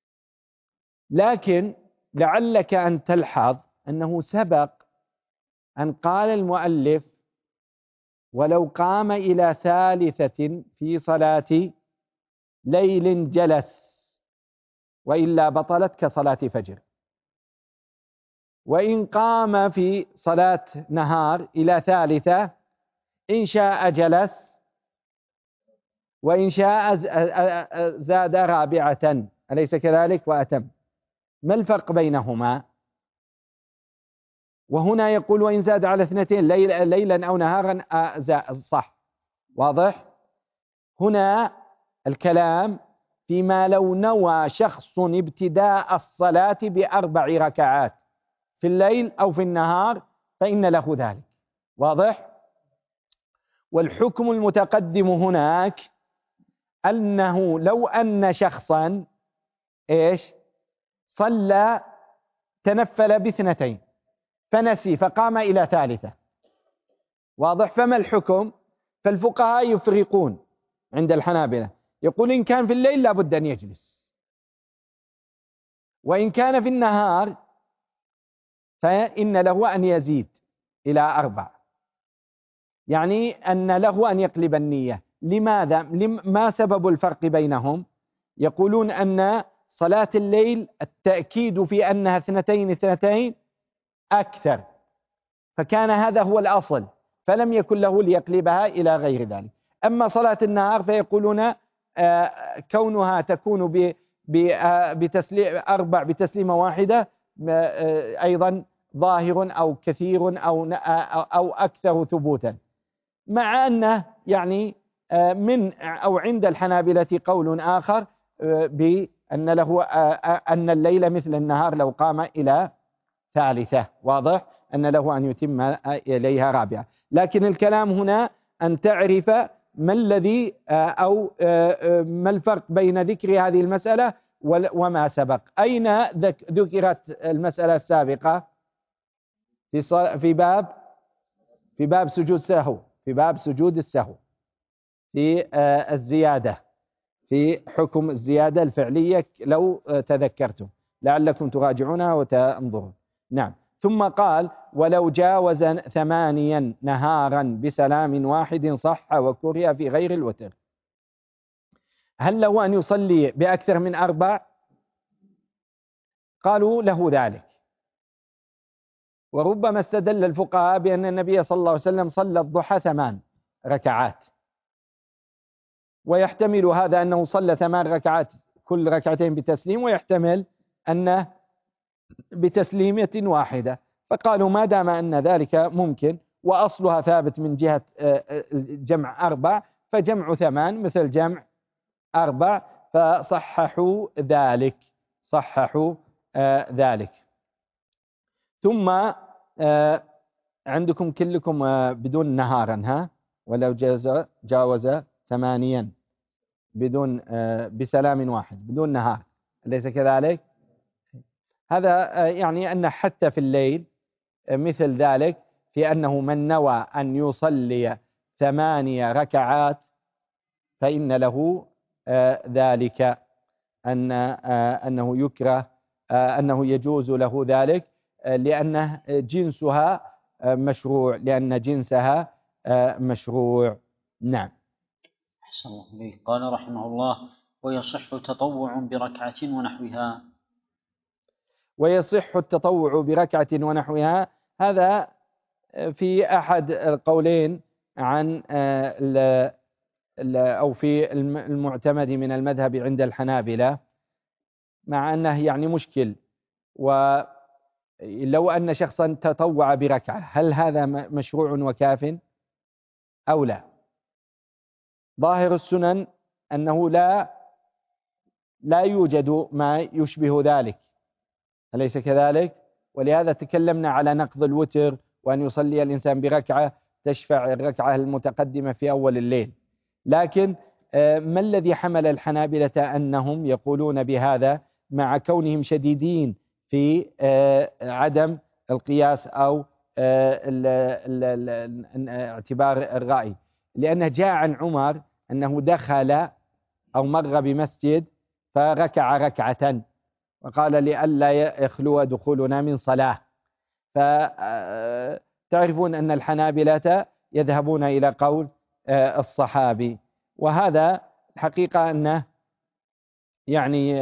لكن لعلك أن تلحظ أنه سبق أن قال المؤلف: ولو قام إلى ثالثة في صلاة ليل جلس، وإلا بطلت كصلاة فجر. وإن قام في صلاة نهار إلى ثالثة إن شاء جلس وإن شاء زاد رابعة أليس كذلك وأتم. ما الفرق بينهما؟ وهنا يقول: وإن زاد على اثنتين ليلا أو نهارا صح. واضح؟ هنا الكلام فيما لو نوى شخص ابتداء الصلاة بأربع ركعات في الليل أو في النهار فإن له ذلك. واضح؟ والحكم المتقدم هناك أنه لو أن شخصا إيش صلى تنفل باثنتين فنسي فقام إلى ثالثة، واضح؟ فما الحكم؟ فالفقهاء يفرقون عند الحنابلة، يقول إن كان في الليل لابد أن يجلس، وإن كان في النهار فإن له أن يزيد إلى أربع، يعني أن له أن يقلب النية. لماذا؟ ما سبب الفرق بينهم؟ يقولون أن صلاة الليل التأكيد في أنها اثنتين اثنتين أكثر، فكان هذا هو الأصل، فلم يكن له ليقلبها إلى غير ذلك. أما صلاة النهار فيقولون كونها تكون بتسليم أربع بتسليمة واحدة أيضا ظاهر أو كثير أو أو أكثر ثبوتا، مع أنه يعني من أو عند الحنابلة قول آخر بأن له أن الليل مثل النهار لو قام إلى ثالثة، واضح؟ أن له أن يتم إليها رابعة. لكن الكلام هنا أن تعرف ما الذي أو ما الفرق بين ذكر هذه المسألة وما سبق. أين ذكرت المسألة السابقة؟ في في باب في باب سجود سهو، في باب سجود السهو، في الزيادة، في حكم الزيادة الفعلية لو تذكرتم، لعلكم تراجعونها وتنظرون. نعم. ثم قال ولو جاوز ثمانيا نهارا بسلام واحد صح وكره في غير الوتر. هل له أن يصلي بأكثر من أربع؟ قالوا له ذلك، وربما استدل الفقهاء بأن النبي صلى الله عليه وسلم صلى الضحى ثمان ركعات، ويحتمل هذا أنه صلى ثمان ركعات كل ركعتين بتسليم، ويحتمل أنه بتسليمة واحدة، فقالوا ما دام أن ذلك ممكن وأصلها ثابت من جهة جمع أربع، فجمع ثمان مثل جمع أربع، فصححوا ذلك، صححوا ذلك. ثم عندكم كلكم بدون نهارا، ها؟ ولو جاوز جاوز ثمانيا بدون بسلام واحد بدون نهار، أليس كذلك؟ هذا يعني أن حتى في الليل مثل ذلك، في أنه من نوى أن يصلي ثمانية ركعات فإن له ذلك، أن أنه يكره أنه يجوز له ذلك، لأنه جنسها مشروع، لأن جنسها مشروع. نعم. أحسن الله إليك. قال رحمه الله ويصح تطوع بركعة ونحوها. ويصح التطوع بركعة ونحوها، هذا في أحد القولين عن أو في المعتمد من المذهب عند الحنابلة، مع أنه يعني مشكل. ولو أن شخصا تطوع بركعة هل هذا مشروع وكاف أو لا؟ ظاهر السنن أنه لا لا يوجد ما يشبه ذلك، أليس كذلك؟ ولهذا تكلمنا على نقض الوتر، وأن يصلي الإنسان بركعة تشفع الركعة المتقدمة في أول الليل. لكن ما الذي حمل الحنابلة أنهم يقولون بهذا مع كونهم شديدين في عدم القياس أو اعتبار الرأي؟ لأنه جاء عن عمر أنه دخل أو مر بمسجد فركع ركعة وقال لئلا يخلو دخولنا من صلاة. فتعرفون أن الحنابلة يذهبون إلى قول الصحابي، وهذا الحقيقة أنه يعني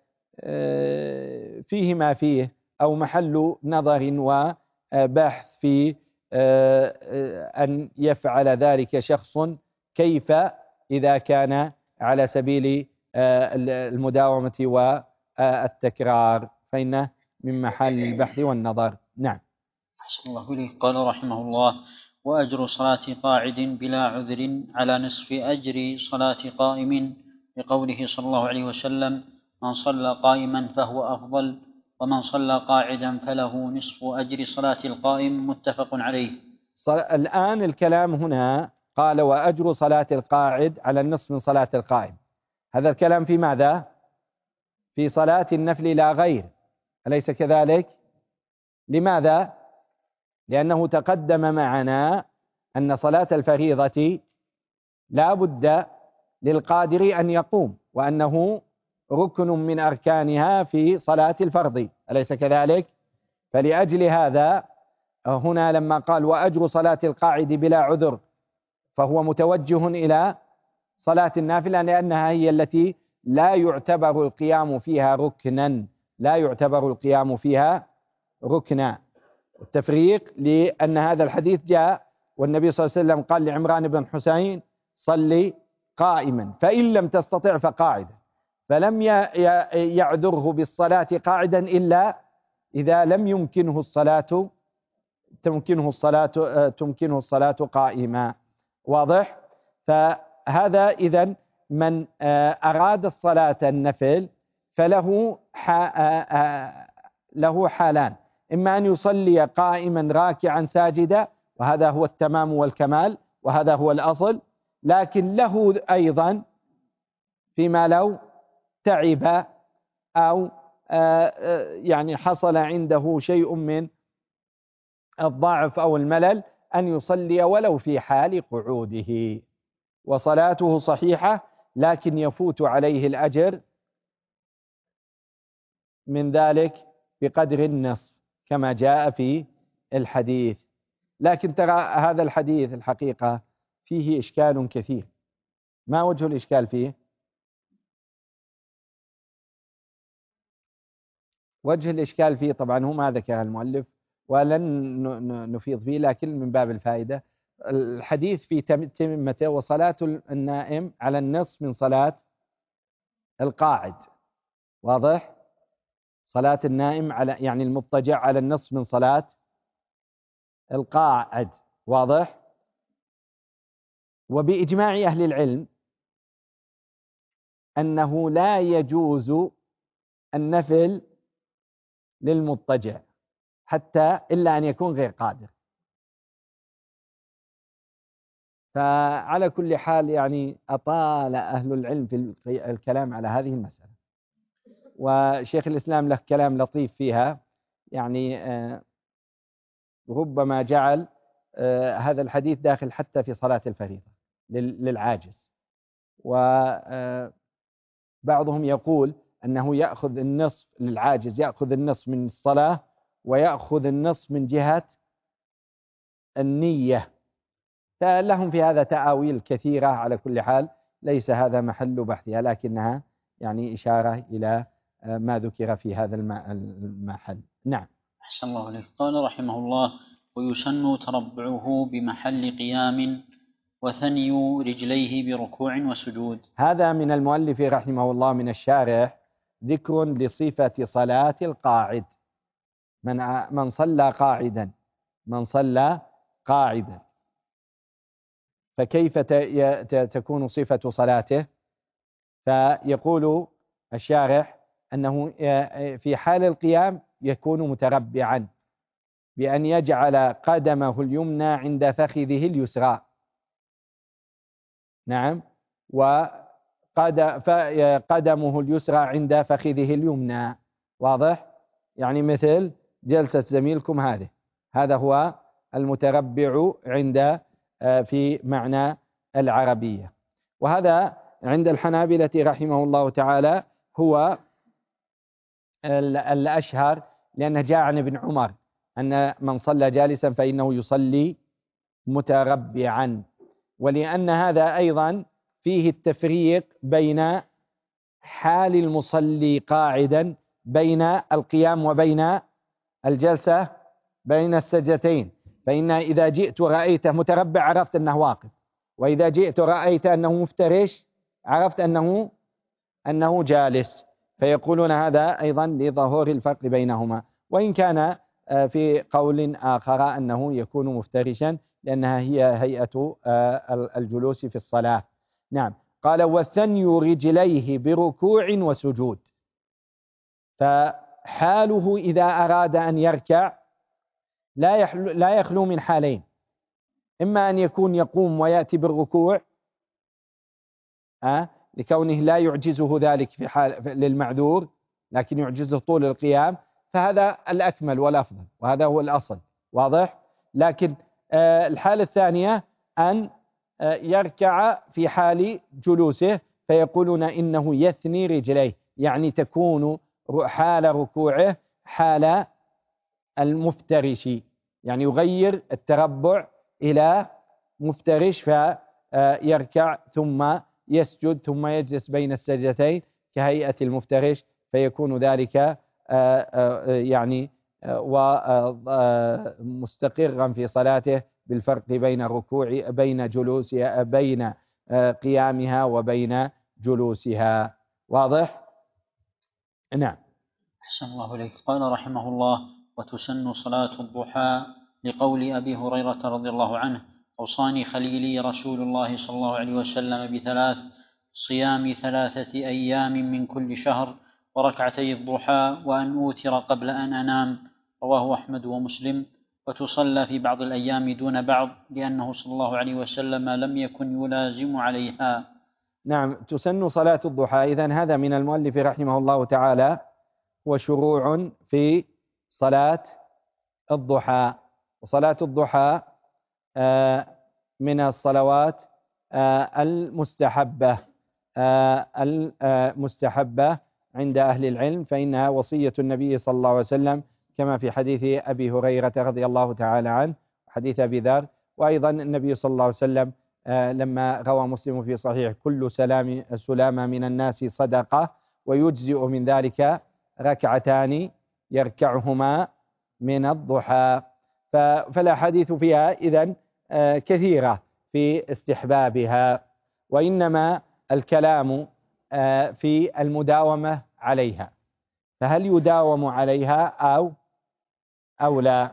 فيه ما فيه، أو محل نظر وبحث في أن يفعل ذلك شخص كيف إذا كان على سبيل المداومة والتكرار، فإنه من محل البحث والنظر. نعم. أحسن الله إليك. قال رحمه الله وأجر صلاة قاعد بلا عذر على نصف أجر صلاة قائم، لقوله صلى الله عليه وسلم من صلى قائما فهو أفضل، ومن صلى قاعدا فله نصف أجر صلاة القائم، متفق عليه. الآن الكلام هنا قال وأجر صلاة القاعد على النصف من صلاة القائم، هذا الكلام في ماذا؟ في صلاة النفل لا غير، أليس كذلك؟ لماذا؟ لأنه تقدم معنا أن صلاة الفريضة لا بد للقادر أن يقوم، وأنه ركن من أركانها في صلاة الفرض، أليس كذلك؟ فلأجل هذا هنا لما قال وأجر صلاة القاعد بلا عذر، فهو متوجه إلى صلاة النافلة، لأنها هي التي لا يعتبر القيام فيها ركنا، لا يعتبر القيام فيها ركنا. التفريق لأن هذا الحديث جاء والنبي صلى الله عليه وسلم قال لعمران بن حسين صلي قائما، فإن لم تستطع فقاعدا، فلم يعذره بالصلاة قاعدا إلا إذا لم يمكنه الصلاة تمكنه الصلاة تمكنه الصلاة قائما. واضح؟ فهذا إذن من أراد الصلاة النفل فله له حالان، إما أن يصلي قائما راكعا ساجدا، وهذا هو التمام والكمال، وهذا هو الأصل، لكن له أيضا فيما لو تعب أو يعني حصل عنده شيء من الضعف أو الملل أن يصلي ولو في حال قعوده، وصلاته صحيحة، لكن يفوت عليه الأجر من ذلك بقدر النصف كما جاء في الحديث. لكن ترى هذا الحديث الحقيقة فيه إشكال كثير. ما وجه الإشكال فيه؟ وجه الإشكال فيه طبعا هو ما ذكر المؤلف ولن نفيض فيه، لكن من باب الفائدة الحديث في تممته وصلاة النائم على النصف من صلاة القاعد. واضح؟ صلاة النائم على يعني المضطجع على النصف من صلاة القاعد. واضح؟ وبإجماع أهل العلم أنه لا يجوز النفل للمضطجع حتى إلا أن يكون غير قادر. فعلى كل حال يعني أطال أهل العلم في الكلام على هذه المسألة، وشيخ الإسلام له كلام لطيف فيها، يعني ربما جعل هذا الحديث داخل حتى في صلاة الفريضة للعاجز، وبعضهم يقول أنه يأخذ النصف للعاجز، يأخذ النصف من الصلاة ويأخذ النصف من جهة النية. فلهم في هذا تأويل كثيرة، على كل حال ليس هذا محل بحثها، لكنها يعني إشارة إلى ما ذكر في هذا المحل. نعم. أحسن الله عليك. قال رحمه الله ويسن تربعه بمحل قيام وثني رجليه بركوع وسجود. هذا من المؤلف رحمه الله من الشارح ذكر لصفة صلاة القاعد، من من صلى قاعدا من صلى قاعدا فكيف تكون صفة صلاته؟ فيقول الشارح أنه في حال القيام يكون متربعا بأن يجعل قدمه اليمنى عند فخذه اليسرى. نعم. وقدمه اليسرى عند فخذه اليمنى. واضح؟ يعني مثل جلسة زميلكم هذه، هذا هو المتربع عند في معنى العربية. وهذا عند الحنابلة رحمه الله تعالى هو الأشهر، لأنه جاء عن ابن عمر أن من صلى جالسا فإنه يصلي متربعا، ولأن هذا أيضا فيه التفريق بين حال المصلي قاعدا بين القيام وبين الجلسة بين السجدتين. فإن إذا جئت ورأيته متربع عرفت أنه واقف، وإذا جئت ورأيت أنه مفترش عرفت أنه أنه جالس. فيقولون هذا أيضا لظهور الفرق بينهما، وإن كان في قول آخر أنه يكون مفترشا لأنها هي هيئة الجلوس في الصلاة. نعم. قال والثني رجليه بركوع وسجود. فحاله إذا أراد أن يركع لا يخلو, لا يخلو من حالين، إما أن يكون يقوم ويأتي بالركوع أه؟ لكونه لا يعجزه ذلك في حال للمعذور، لكن يعجزه طول القيام، فهذا الأكمل والأفضل، وهذا هو الأصل. واضح؟ لكن الحالة الثانية أن يركع في حال جلوسه، فيقولون إنه يثني رجليه، يعني تكون حال ركوعه حال المفترش، يعني يغير التربع إلى مفترش، فيركع ثم يسجد ثم يجلس بين السجدتين كهيئة المفترش، فيكون ذلك يعني ومستقرا في صلاته بالفرق بين الركوع بين جلوسها بين قيامها وبين جلوسها. واضح؟ نعم. أحسن الله إليك. قال رحمه الله: وتسن صلاة الضحى لقول أبي هريرة رضي الله عنه: أوصاني خليلي رسول الله صلى الله عليه وسلم بثلاث: صيام ثلاثة أيام من كل شهر، وركعتي الضحى، وأن أوتر قبل أن أنام. رواه أحمد ومسلم. وتصلى في بعض الأيام دون بعض، لأنه صلى الله عليه وسلم لم يكن يلازم عليها. نعم، تسن صلاة الضحى. إذن هذا من المؤلف رحمه الله تعالى وشروع في صلاة الضحى. وصلاة الضحى من الصلوات المستحبة المستحبة عند أهل العلم، فإنها وصية النبي صلى الله عليه وسلم كما في حديث أبي هريرة رضي الله تعالى عنه، حديث أبي ذر. وأيضا النبي صلى الله عليه وسلم لما روى مسلم في صحيح: كل سلام سلامة من الناس صدقة، ويجزئ من ذلك ركعتان يركعهما من الضحى. فالأحاديث فيها إذن كثيرة في استحبابها، وإنما الكلام في المداومة عليها، فهل يداوم عليها أو أو لا؟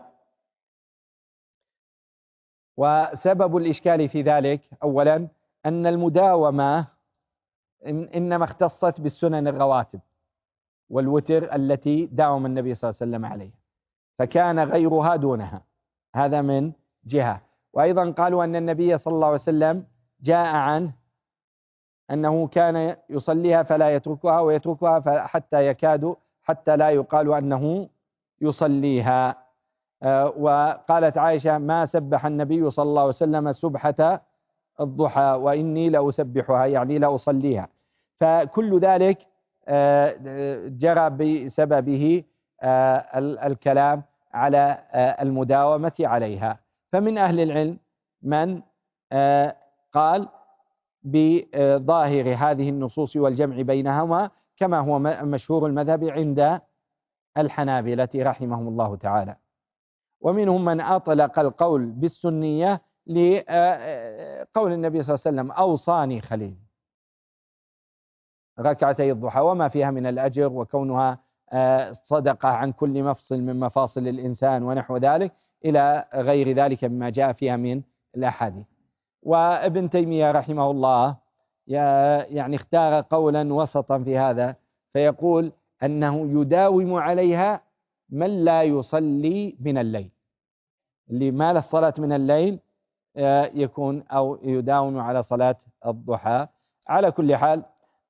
وسبب الإشكال في ذلك أولا أن المداومة إنما اختصت بالسنن الرواتب والوتر التي داوم النبي صلى الله عليه وسلم عليها، فكان غيرها دونها، هذا من جهة. وأيضا قالوا أن النبي صلى الله عليه وسلم جاء عنه أنه كان يصليها فلا يتركها، ويتركها حتى يكاد حتى لا يقال أنه يصليها. وقالت عائشة: ما سبح النبي صلى الله عليه وسلم سبحة الضحى وإني لأسبحها، يعني لأصليها. فكل ذلك جرى بسببه الكلام على المداومة عليها. فمن أهل العلم من قال بظاهر هذه النصوص والجمع بينهما، كما هو مشهور المذهب عند الحنابلة رحمهم الله تعالى. ومنهم من أطلق القول بالسنية لقول النبي صلى الله عليه وسلم: أوصاني خليل، ركعتي الضحى وما فيها من الأجر، وكونها صدقة عن كل مفصل من مفاصل الإنسان ونحو ذلك، إلى غير ذلك مما جاء فيها من الأحاديث. وابن تيمية رحمه الله يعني اختار قولا وسطا في هذا، فيقول أنه يداوم عليها من لا يصلي من الليل، اللي ما له الصلاة من الليل يكون أو يداوم على صلاة الضحى. على كل حال،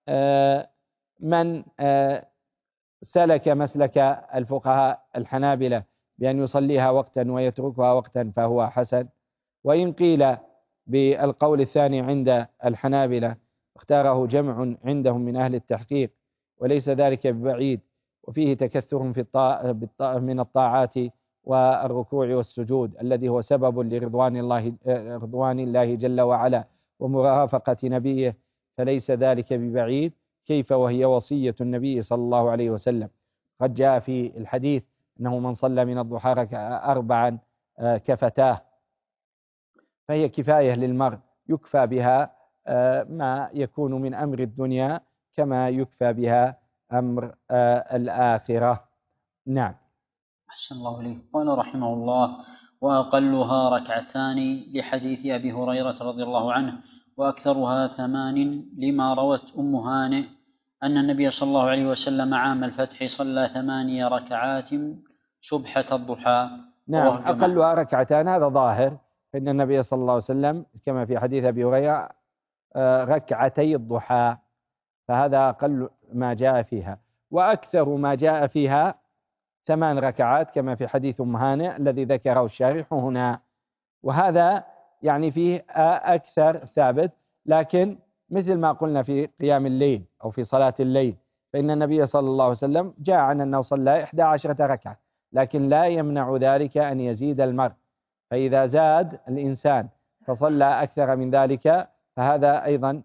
من سلك مسلك الفقهاء الحنابلة بأن يصليها وقتا ويتركها وقتا فهو حسن. وإن قيل بالقول الثاني عند الحنابلة اختاره جمع عندهم من أهل التحقيق، وليس ذلك ببعيد، وفيه تكثر في الطاعة من الطاعات والركوع والسجود الذي هو سبب لرضوان الله رضوان الله جل وعلا ومرافقة نبيه، فليس ذلك ببعيد، كيف وهي وصية النبي صلى الله عليه وسلم. قد جاء في الحديث أنه من صلى من الضحى أربعا كفتاه، فهي كفاية للمرء، يكفى بها ما يكون من أمر الدنيا كما يكفى بها أمر الآخرة. نعم. أحسن الله إليك. قال رحمه الله: وأقلها ركعتان، لحديث أبي هريرة رضي الله عنه، وأكثرها ثمان، لما روت أم هانئ أن النبي صلى الله عليه وسلم عام الفتح صلى ثماني ركعات سبحة الضحى. نعم، أقلها ركعتان، هذا ظاهر، فإن النبي صلى الله عليه وسلم كما في حديث أبي هريرة ركعتي الضحى، فهذا أقل ما جاء فيها. وأكثر ما جاء فيها ثمان ركعات كما في حديث أم هانئ الذي ذكره الشارح هنا. وهذا يعني فيه أكثر ثابت، لكن مثل ما قلنا في قيام الليل أو في صلاة الليل، فإن النبي صلى الله عليه وسلم جاء عن أنه صلى إحدى عشرة ركعة، لكن لا يمنع ذلك أن يزيد المرء. فإذا زاد الإنسان فصلى أكثر من ذلك فهذا أيضا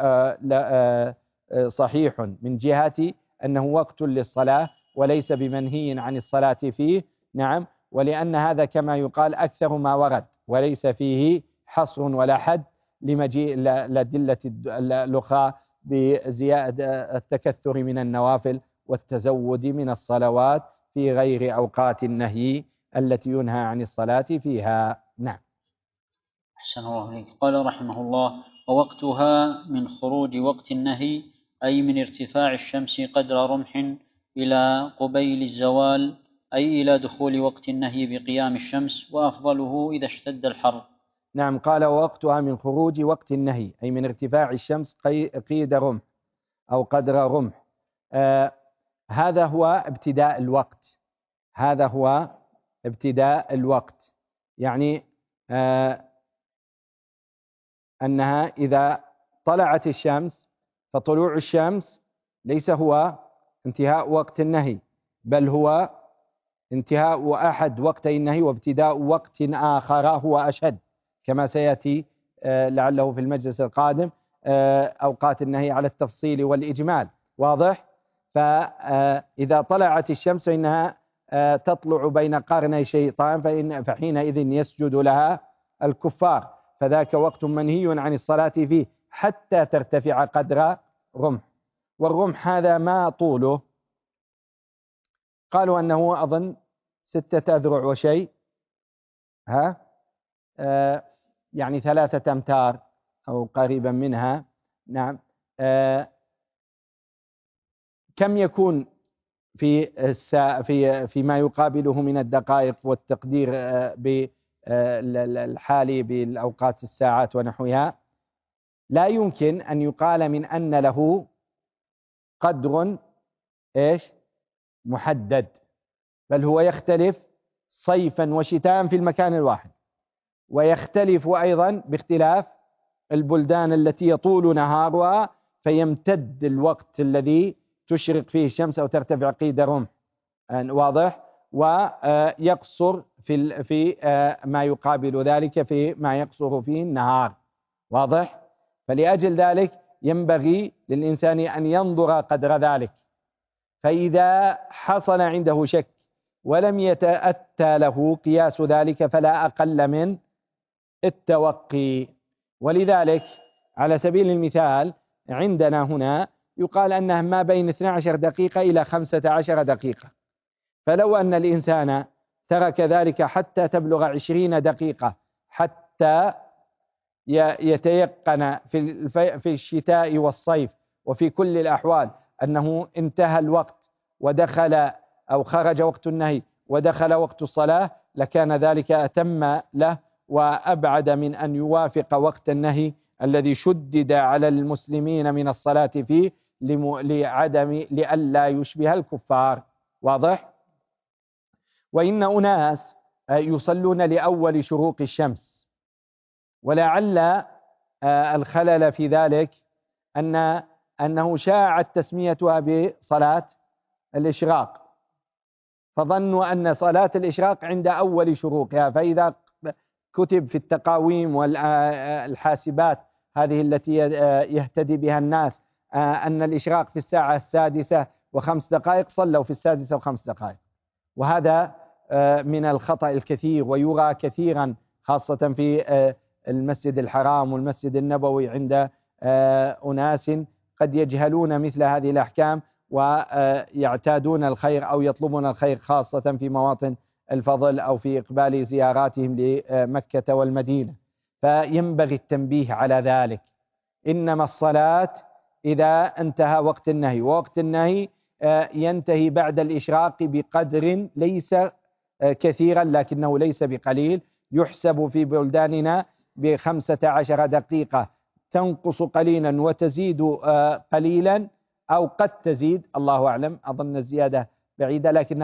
صحيح من جهة أنه وقت للصلاة وليس بمنهي عن الصلاة فيه. نعم، ولأن هذا كما يقال أكثر ما ورد وليس فيه حصر ولا حد لمجيء الأدلة الأخرى بزيادة التكثر من النوافل والتزود من الصلوات في غير أوقات النهي التي ينهى عن الصلاة فيها. نعم. أحسن الله إليك. قال رحمه الله: ووقتها من خروج وقت النهي أي من ارتفاع الشمس قدر رمح إلى قبيل الزوال، أي إلى دخول وقت النهي بقيام الشمس، وأفضله إذا اشتد الحر. نعم، قال ووقتها من خروج وقت النهي أي من ارتفاع الشمس قيد رمح أو قدر رمح. آه هذا هو ابتداء الوقت، هذا هو ابتداء الوقت، يعني آه أنها إذا طلعت الشمس فطلوع الشمس ليس هو انتهاء وقت النهي، بل هو انتهاء أحد وقتي النهي وابتداء وقت آخر هو أشد، كما سيأتي لعله في المجلس القادم أوقات النهي على التفصيل والإجمال. واضح؟ فإذا طلعت الشمس فإنها تطلع بين قرني شيطان، فإن فحينئذ يسجد لها الكفار، فذاك وقت منهي عن الصلاة فيه حتى ترتفع قدر رمح. والرمح هذا ما طوله؟ قالوا أنه أظن ستة أذرع وشيء، ها آه يعني ثلاثة أمتار أو قريبا منها. نعم. آه كم يكون في الساعة في فيما يقابله من الدقائق والتقدير آه بالحالي بالأوقات الساعات ونحوها؟ لا يمكن أن يقال من أن له قدر إيش محدد، بل هو يختلف صيفا وشتاء في المكان الواحد، ويختلف أيضا باختلاف البلدان التي يطول نهارها فيمتد الوقت الذي تشرق فيه الشمس أو ترتفع قيد رمح. واضح؟ ويقصر في في ما يقابل ذلك في ما يقصر فيه النهار. واضح؟ فلأجل ذلك ينبغي للإنسان أن ينظر قدر ذلك، فإذا حصل عنده شك ولم يتأتى له قياس ذلك فلا أقل من التوقي. ولذلك على سبيل المثال عندنا هنا يقال أنه ما بين اثنتي عشرة دقيقة إلى خمسة عشر دقيقة، فلو أن الإنسان ترك ذلك حتى تبلغ عشرين دقيقة حتى يتيقن في الشتاء والصيف وفي كل الأحوال أنه انتهى الوقت ودخل أو خرج وقت النهي ودخل وقت الصلاة، لكان ذلك أتم له وأبعد من أن يوافق وقت النهي الذي شدد على المسلمين من الصلاة فيه لعدم لئلا يشبه الكفار. واضح؟ وإن أناس يصلون لأول شروق الشمس، ولعل الخلل في ذلك أن أنه شاعت تسميتها بصلاة الإشراق، فظنوا أن صلاة الإشراق عند أول شروقها، فإذا كتب في التقاويم والحاسبات هذه التي يهتدي بها الناس أن الإشراق في الساعة السادسة وخمس دقائق، صلوا في السادسة وخمس دقائق، وهذا من الخطأ الكثير ويرى كثيرا خاصة في المسجد الحرام والمسجد النبوي عند أناس قد يجهلون مثل هذه الأحكام ويعتادون الخير أو يطلبون الخير خاصة في مواطن الفضل أو في إقبال زياراتهم لمكة والمدينة. فينبغي التنبيه على ذلك. إنما الصلاة إذا انتهى وقت النهي، ووقت النهي ينتهي بعد الإشراق بقدر ليس كثيرا لكنه ليس بقليل، يحسب في بلداننا بخمسة عشر دقيقة، تنقص قليلا وتزيد قليلا أو قد تزيد، الله أعلم، أظن الزيادة بعيدة لكنها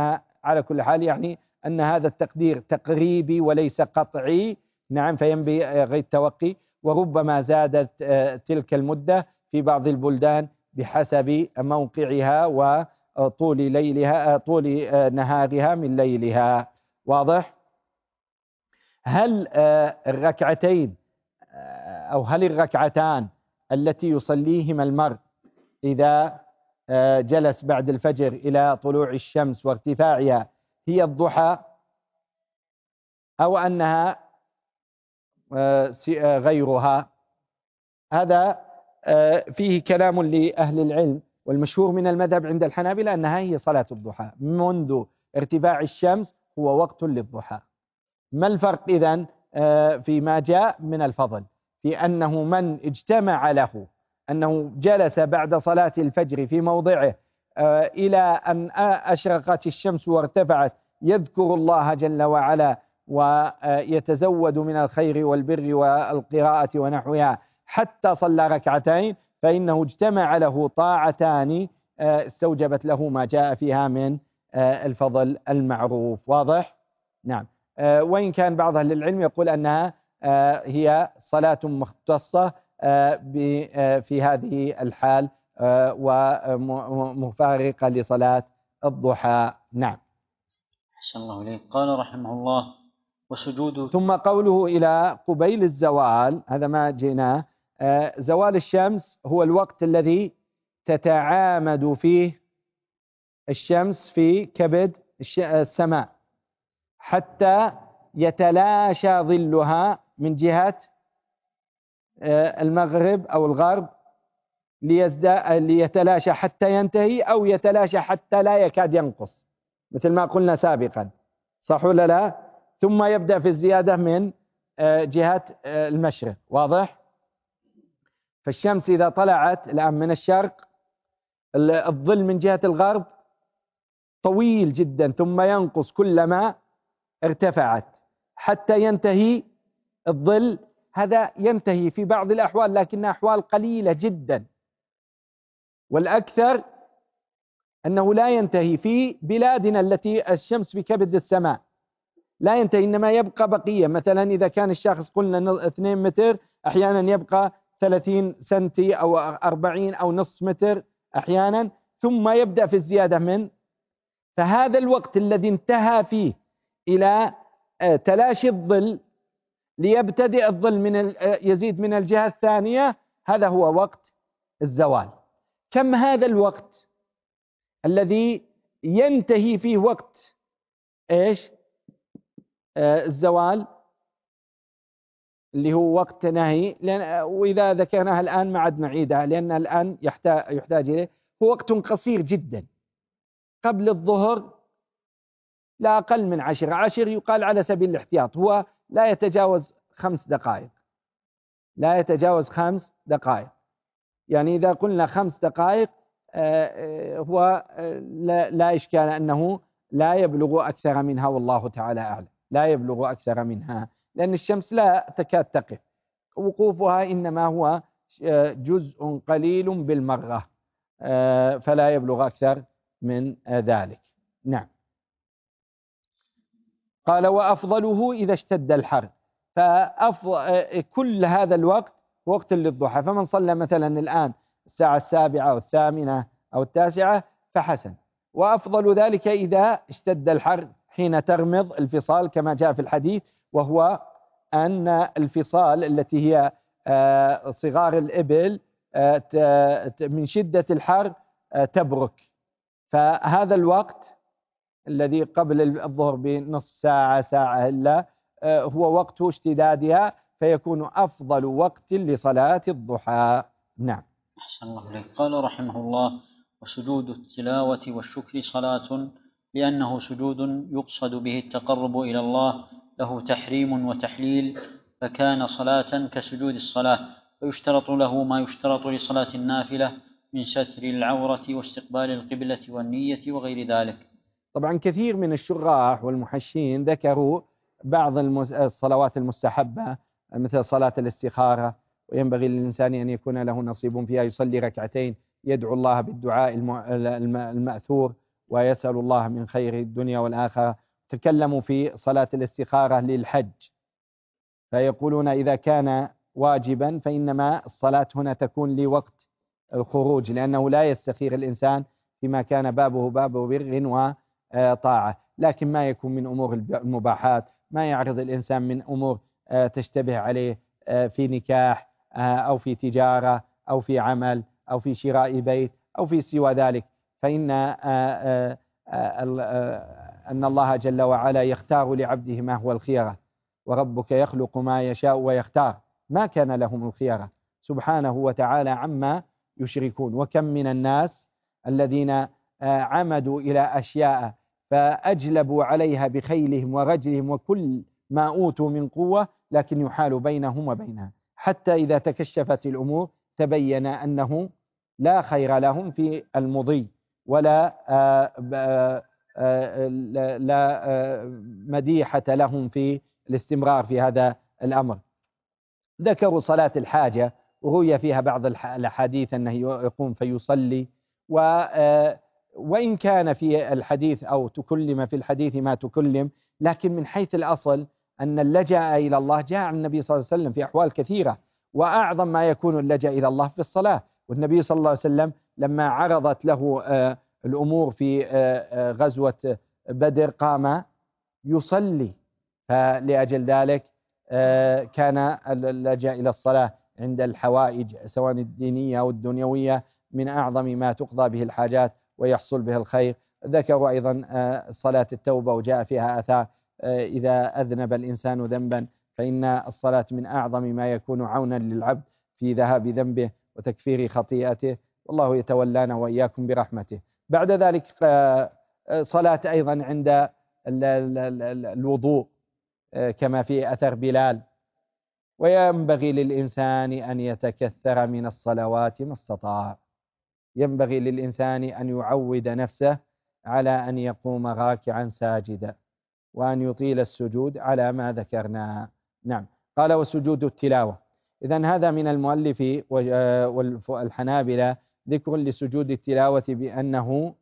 على كل حال يعني أن هذا التقدير تقريبي وليس قطعي. نعم، فينبغي غير التوقي، وربما زادت تلك المدة في بعض البلدان بحسب موقعها وطول ليلها طول نهارها من ليلها. واضح؟ هل الركعتين أو هل الركعتان التي يصليهما المرء إذا جلس بعد الفجر إلى طلوع الشمس وارتفاعها هي الضحى، أو أنها غيرها؟ هذا فيه كلام لأهل العلم، والمشهور من المذهب عند الحنابلة أنها هي صلاة الضحى منذ ارتفاع الشمس، هو وقت للضحى. ما الفرق إذن فيما جاء من الفضل في أنه من اجتمع له أنه جلس بعد صلاة الفجر في موضعه إلى أن أشرقت الشمس وارتفعت يذكر الله جل وعلا ويتزود من الخير والبر والقراءة ونحوها حتى صلى ركعتين، فإنه اجتمع له طاعتان استوجبت له ما جاء فيها من الفضل المعروف. واضح؟ نعم. وإن كان بعض أهل العلم يقول أنها هي صلاة مختصة في هذه الحال ومفارقة لصلاة الضحى. نعم. أحسن الله إليك. قال رحمه الله: وسجود. ثم قوله إلى قبيل الزوال، هذا ما جئناه. زوال الشمس هو الوقت الذي تتعامد فيه الشمس في كبد السماء حتى يتلاشى ظلها من جهة المغرب أو الغرب ليتلاشى حتى ينتهي، أو يتلاشى حتى لا يكاد ينقص مثل ما قلنا سابقا، صح ولا لا؟ ثم يبدأ في الزيادة من جهة المشرق. واضح؟ فالشمس إذا طلعت الآن من الشرق، الظل من جهة الغرب طويل جدا ثم ينقص كلما ارتفعت حتى ينتهي الظل. هذا ينتهي في بعض الأحوال لكنها أحوال قليلة جدا، والأكثر أنه لا ينتهي. في بلادنا التي الشمس بكبد السماء لا ينتهي، إنما يبقى بقية. مثلا إذا كان الشخص قلنا اثنين متر، أحيانا يبقى ثلاثين سنتي أو أربعين أو نصف متر أحيانا، ثم يبدأ في الزيادة من. فهذا الوقت الذي انتهى فيه إلى تلاشي الظل ليبتدئ الظل من يزيد من الجهة الثانية، هذا هو وقت الزوال. كم هذا الوقت الذي ينتهي فيه وقت إيش آه الزوال، اللي هو وقت نهي، لأن وإذا ذكرناها الآن ما عاد نعيدها لأن الآن يحتاج, يحتاج إليه. هو وقت قصير جدا قبل الظهر، لا أقل من عشر عشر يقال على سبيل الاحتياط، هو لا يتجاوز خمس دقائق لا يتجاوز خمس دقائق يعني إذا قلنا خمس دقائق هو لا, لا إشكال أنه لا يبلغ أكثر منها، والله تعالى أعلم لا يبلغ أكثر منها، لأن الشمس لا تكاد تقف، وقوفها إنما هو جزء قليل بالمرة، فلا يبلغ أكثر من ذلك. نعم. قال: وأفضله إذا اشتد الحر. فكل هذا الوقت وقت للضحى، فمن صلى مثلا الآن الساعة السابعة أو الثامنة أو التاسعة فحسن. وأفضل ذلك إذا اشتد الحر حين ترمض الفصال كما جاء في الحديث، وهو أن الفصال التي هي صغار الإبل من شدة الحر تبرك، فهذا الوقت الذي قبل الظهر بنصف ساعة ساعة إلا هو وقت اشتدادها، فيكون أفضل وقت لصلاة الضحى. نعم. أحسن الله إليك. قال رحمه الله: وسجود التلاوة والشكر صلاة، لأنه سجود يقصد به التقرب إلى الله، له تحريم وتحليل، فكان صلاة كسجود الصلاة، ويشترط له ما يشترط لصلاة النافلة من ستر العورة واستقبال القبلة والنية وغير ذلك. طبعا كثير من الشراح والمحشين ذكروا بعض الصلوات المستحبة مثل صلاة الاستخارة، وينبغي للإنسان أن يكون له نصيب فيها، يصلي ركعتين يدعو الله بالدعاء المأثور ويسأل الله من خير الدنيا والآخرة. تكلموا في صلاة الاستخارة للحج، فيقولون إذا كان واجبا فإنما الصلاة هنا تكون لوقت الخروج، لأنه لا يستخير الإنسان فيما كان بابه باب بر وطاعة. لكن ما يكون من أمور المباحات، ما يعرض الإنسان من أمور تشتبه عليه في نكاح أو في تجارة أو في عمل أو في شراء بيت أو في سوى ذلك، فإن أن الله جل وعلا يختار لعبده ما هو الخيرة، وربك يخلق ما يشاء ويختار، ما كان لهم الخيرة سبحانه وتعالى عما يشركون. وكم من الناس الذين عمدوا إلى أشياء فأجلبوا عليها بخيلهم ورجلهم وكل ما أوتوا من قوة، لكن يحال بينهم وبينها، حتى إذا تكشفت الأمور تبين أنه لا خير لهم في المضي ولا لا مديحة لهم في الاستمرار في هذا الأمر. ذكروا صلاة الحاجة وروي فيها بعض الحديث أنه يقوم فيصلي، وإن كان في الحديث أو تكلم في الحديث ما تكلم، لكن من حيث الأصل أن اللجأ إلى الله جاء عن النبي صلى الله عليه وسلم في أحوال كثيرة، وأعظم ما يكون اللجأ إلى الله في الصلاة. والنبي صلى الله عليه وسلم لما عرضت له الأمور في غزوة بدر قام يصلي، فلأجل ذلك كان اللجأ إلى الصلاة عند الحوائج سواء الدينية أو الدنيوية من أعظم ما تقضى به الحاجات ويحصل به الخير. ذكروا أيضا صلاة التوبة وجاء فيها آثار إذا أذنب الإنسان ذنبا فإن الصلاة من أعظم ما يكون عونا للعبد في ذهاب ذنبه وتكفير خطيئته، والله يتولانا وإياكم برحمته. بعد ذلك صلاة أيضا عند الوضوء كما في أثر بلال: وينبغي للإنسان أن يتكثر من الصلوات ما استطاع. ينبغي للإنسان أن يعود نفسه على أن يقوم راكعا ساجدا وأن يطيل السجود على ما ذكرنا. نعم. قال: وسجود التلاوة. إذن هذا من المؤلف والحنابلة ذكر لسجود التلاوة بأنه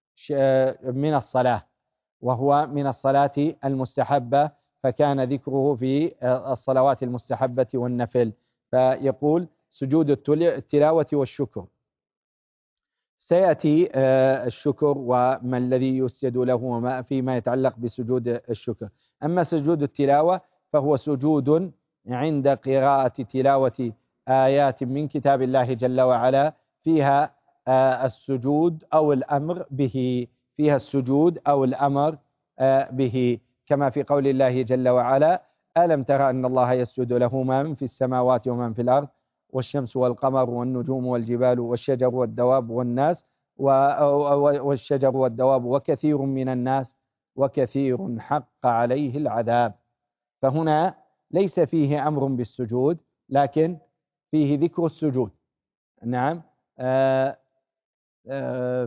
من الصلاة، وهو من الصلاة المستحبة، فكان ذكره في الصلوات المستحبة والنفل. فيقول: سجود التلاوة والشكر. سيأتي الشكر وما الذي يسجد له وما فيما يتعلق بسجود الشكر. أما سجود التلاوة فهو سجود عند قراءة تلاوة آيات من كتاب الله جل وعلا فيها السجود أو الأمر به، فيها السجود أو الأمر به، كما في قول الله جل وعلا: ألم ترى أن الله يسجد له من في السماوات ومن في الأرض والشمس والقمر والنجوم والجبال والشجر والدواب والناس والشجر والدواب وكثير من الناس وكثير حق عليه العذاب. فهنا ليس فيه أمر بالسجود لكن فيه ذكر السجود. نعم. آه آه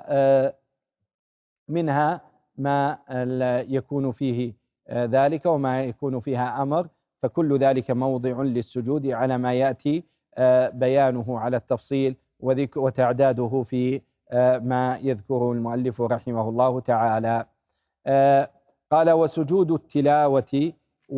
فمنها ما يكون فيه ذلك وما يكون فيها أمر، فكل ذلك موضع للسجود على ما يأتي بيانه على التفصيل وتعداده في ما يذكره المؤلف رحمه الله تعالى. قال: وسجود التلاوة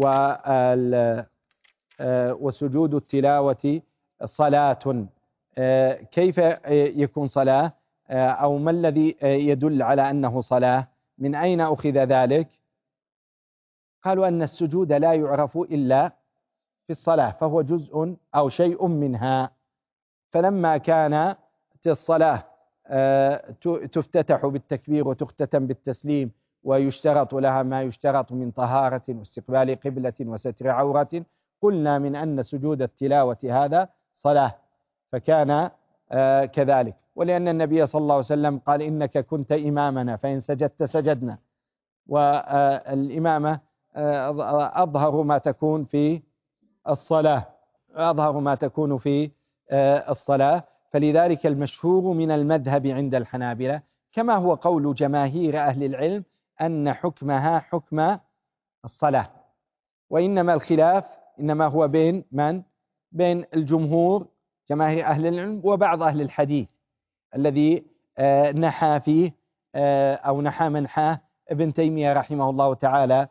وسجود التلاوة صلاة. كيف يكون صلاة، أو ما الذي يدل على أنه صلاة؟ من أين أخذ ذلك؟ قالوا أن السجود لا يعرف إلا في الصلاة، فهو جزء أو شيء منها. فلما كانت الصلاة تفتتح بالتكبير وتختتم بالتسليم ويشترط لها ما يشترط من طهارة واستقبال قبلة وستر عورة، قلنا من أن سجود التلاوة هذا صلاة، فكان كذلك. ولأن النبي صلى الله عليه وسلم قال: إنك كنت إمامنا فإن سجدت سجدنا. والإمامة أظهر ما تكون في الصلاة أظهر ما تكون في الصلاة فلذلك المشهور من المذهب عند الحنابلة، كما هو قول جماهير أهل العلم، أن حكمها حكم الصلاة. وإنما الخلاف إنما هو بين من؟ بين الجمهور جماهير أهل العلم وبعض أهل الحديث الذي نحى فيه أو نحى منحاه ابن تيمية رحمه الله تعالى،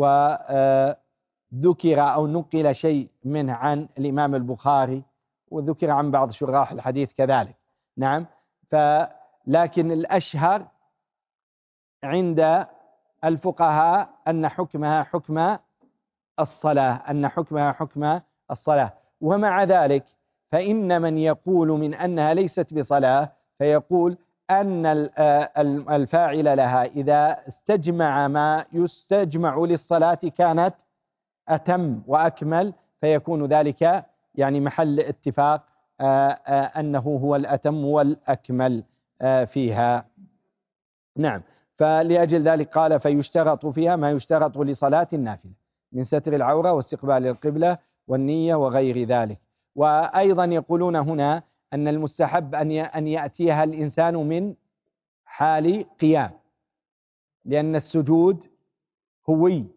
وذكر أو نقل شيء منه عن الإمام البخاري، وذكر عن بعض شراح الحديث كذلك. نعم. فلكن الأشهر عند الفقهاء أن حكمها حكم الصلاة، أن حكمها حكم الصلاة. ومع ذلك فإن من يقول من أنها ليست بصلاة فيقول أن الفاعل لها إذا استجمع ما يستجمع للصلاة كانت أتم وأكمل، فيكون ذلك يعني محل اتفاق أنه هو الأتم والأكمل فيها. نعم. فلأجل ذلك قال فيشترط فيها ما يشترط لصلاة النافلة من ستر العورة واستقبال القبلة والنية وغير ذلك. وأيضا يقولون هنا أن المستحب أن يأتيها الإنسان من حال قيام، لأن السجود هوي،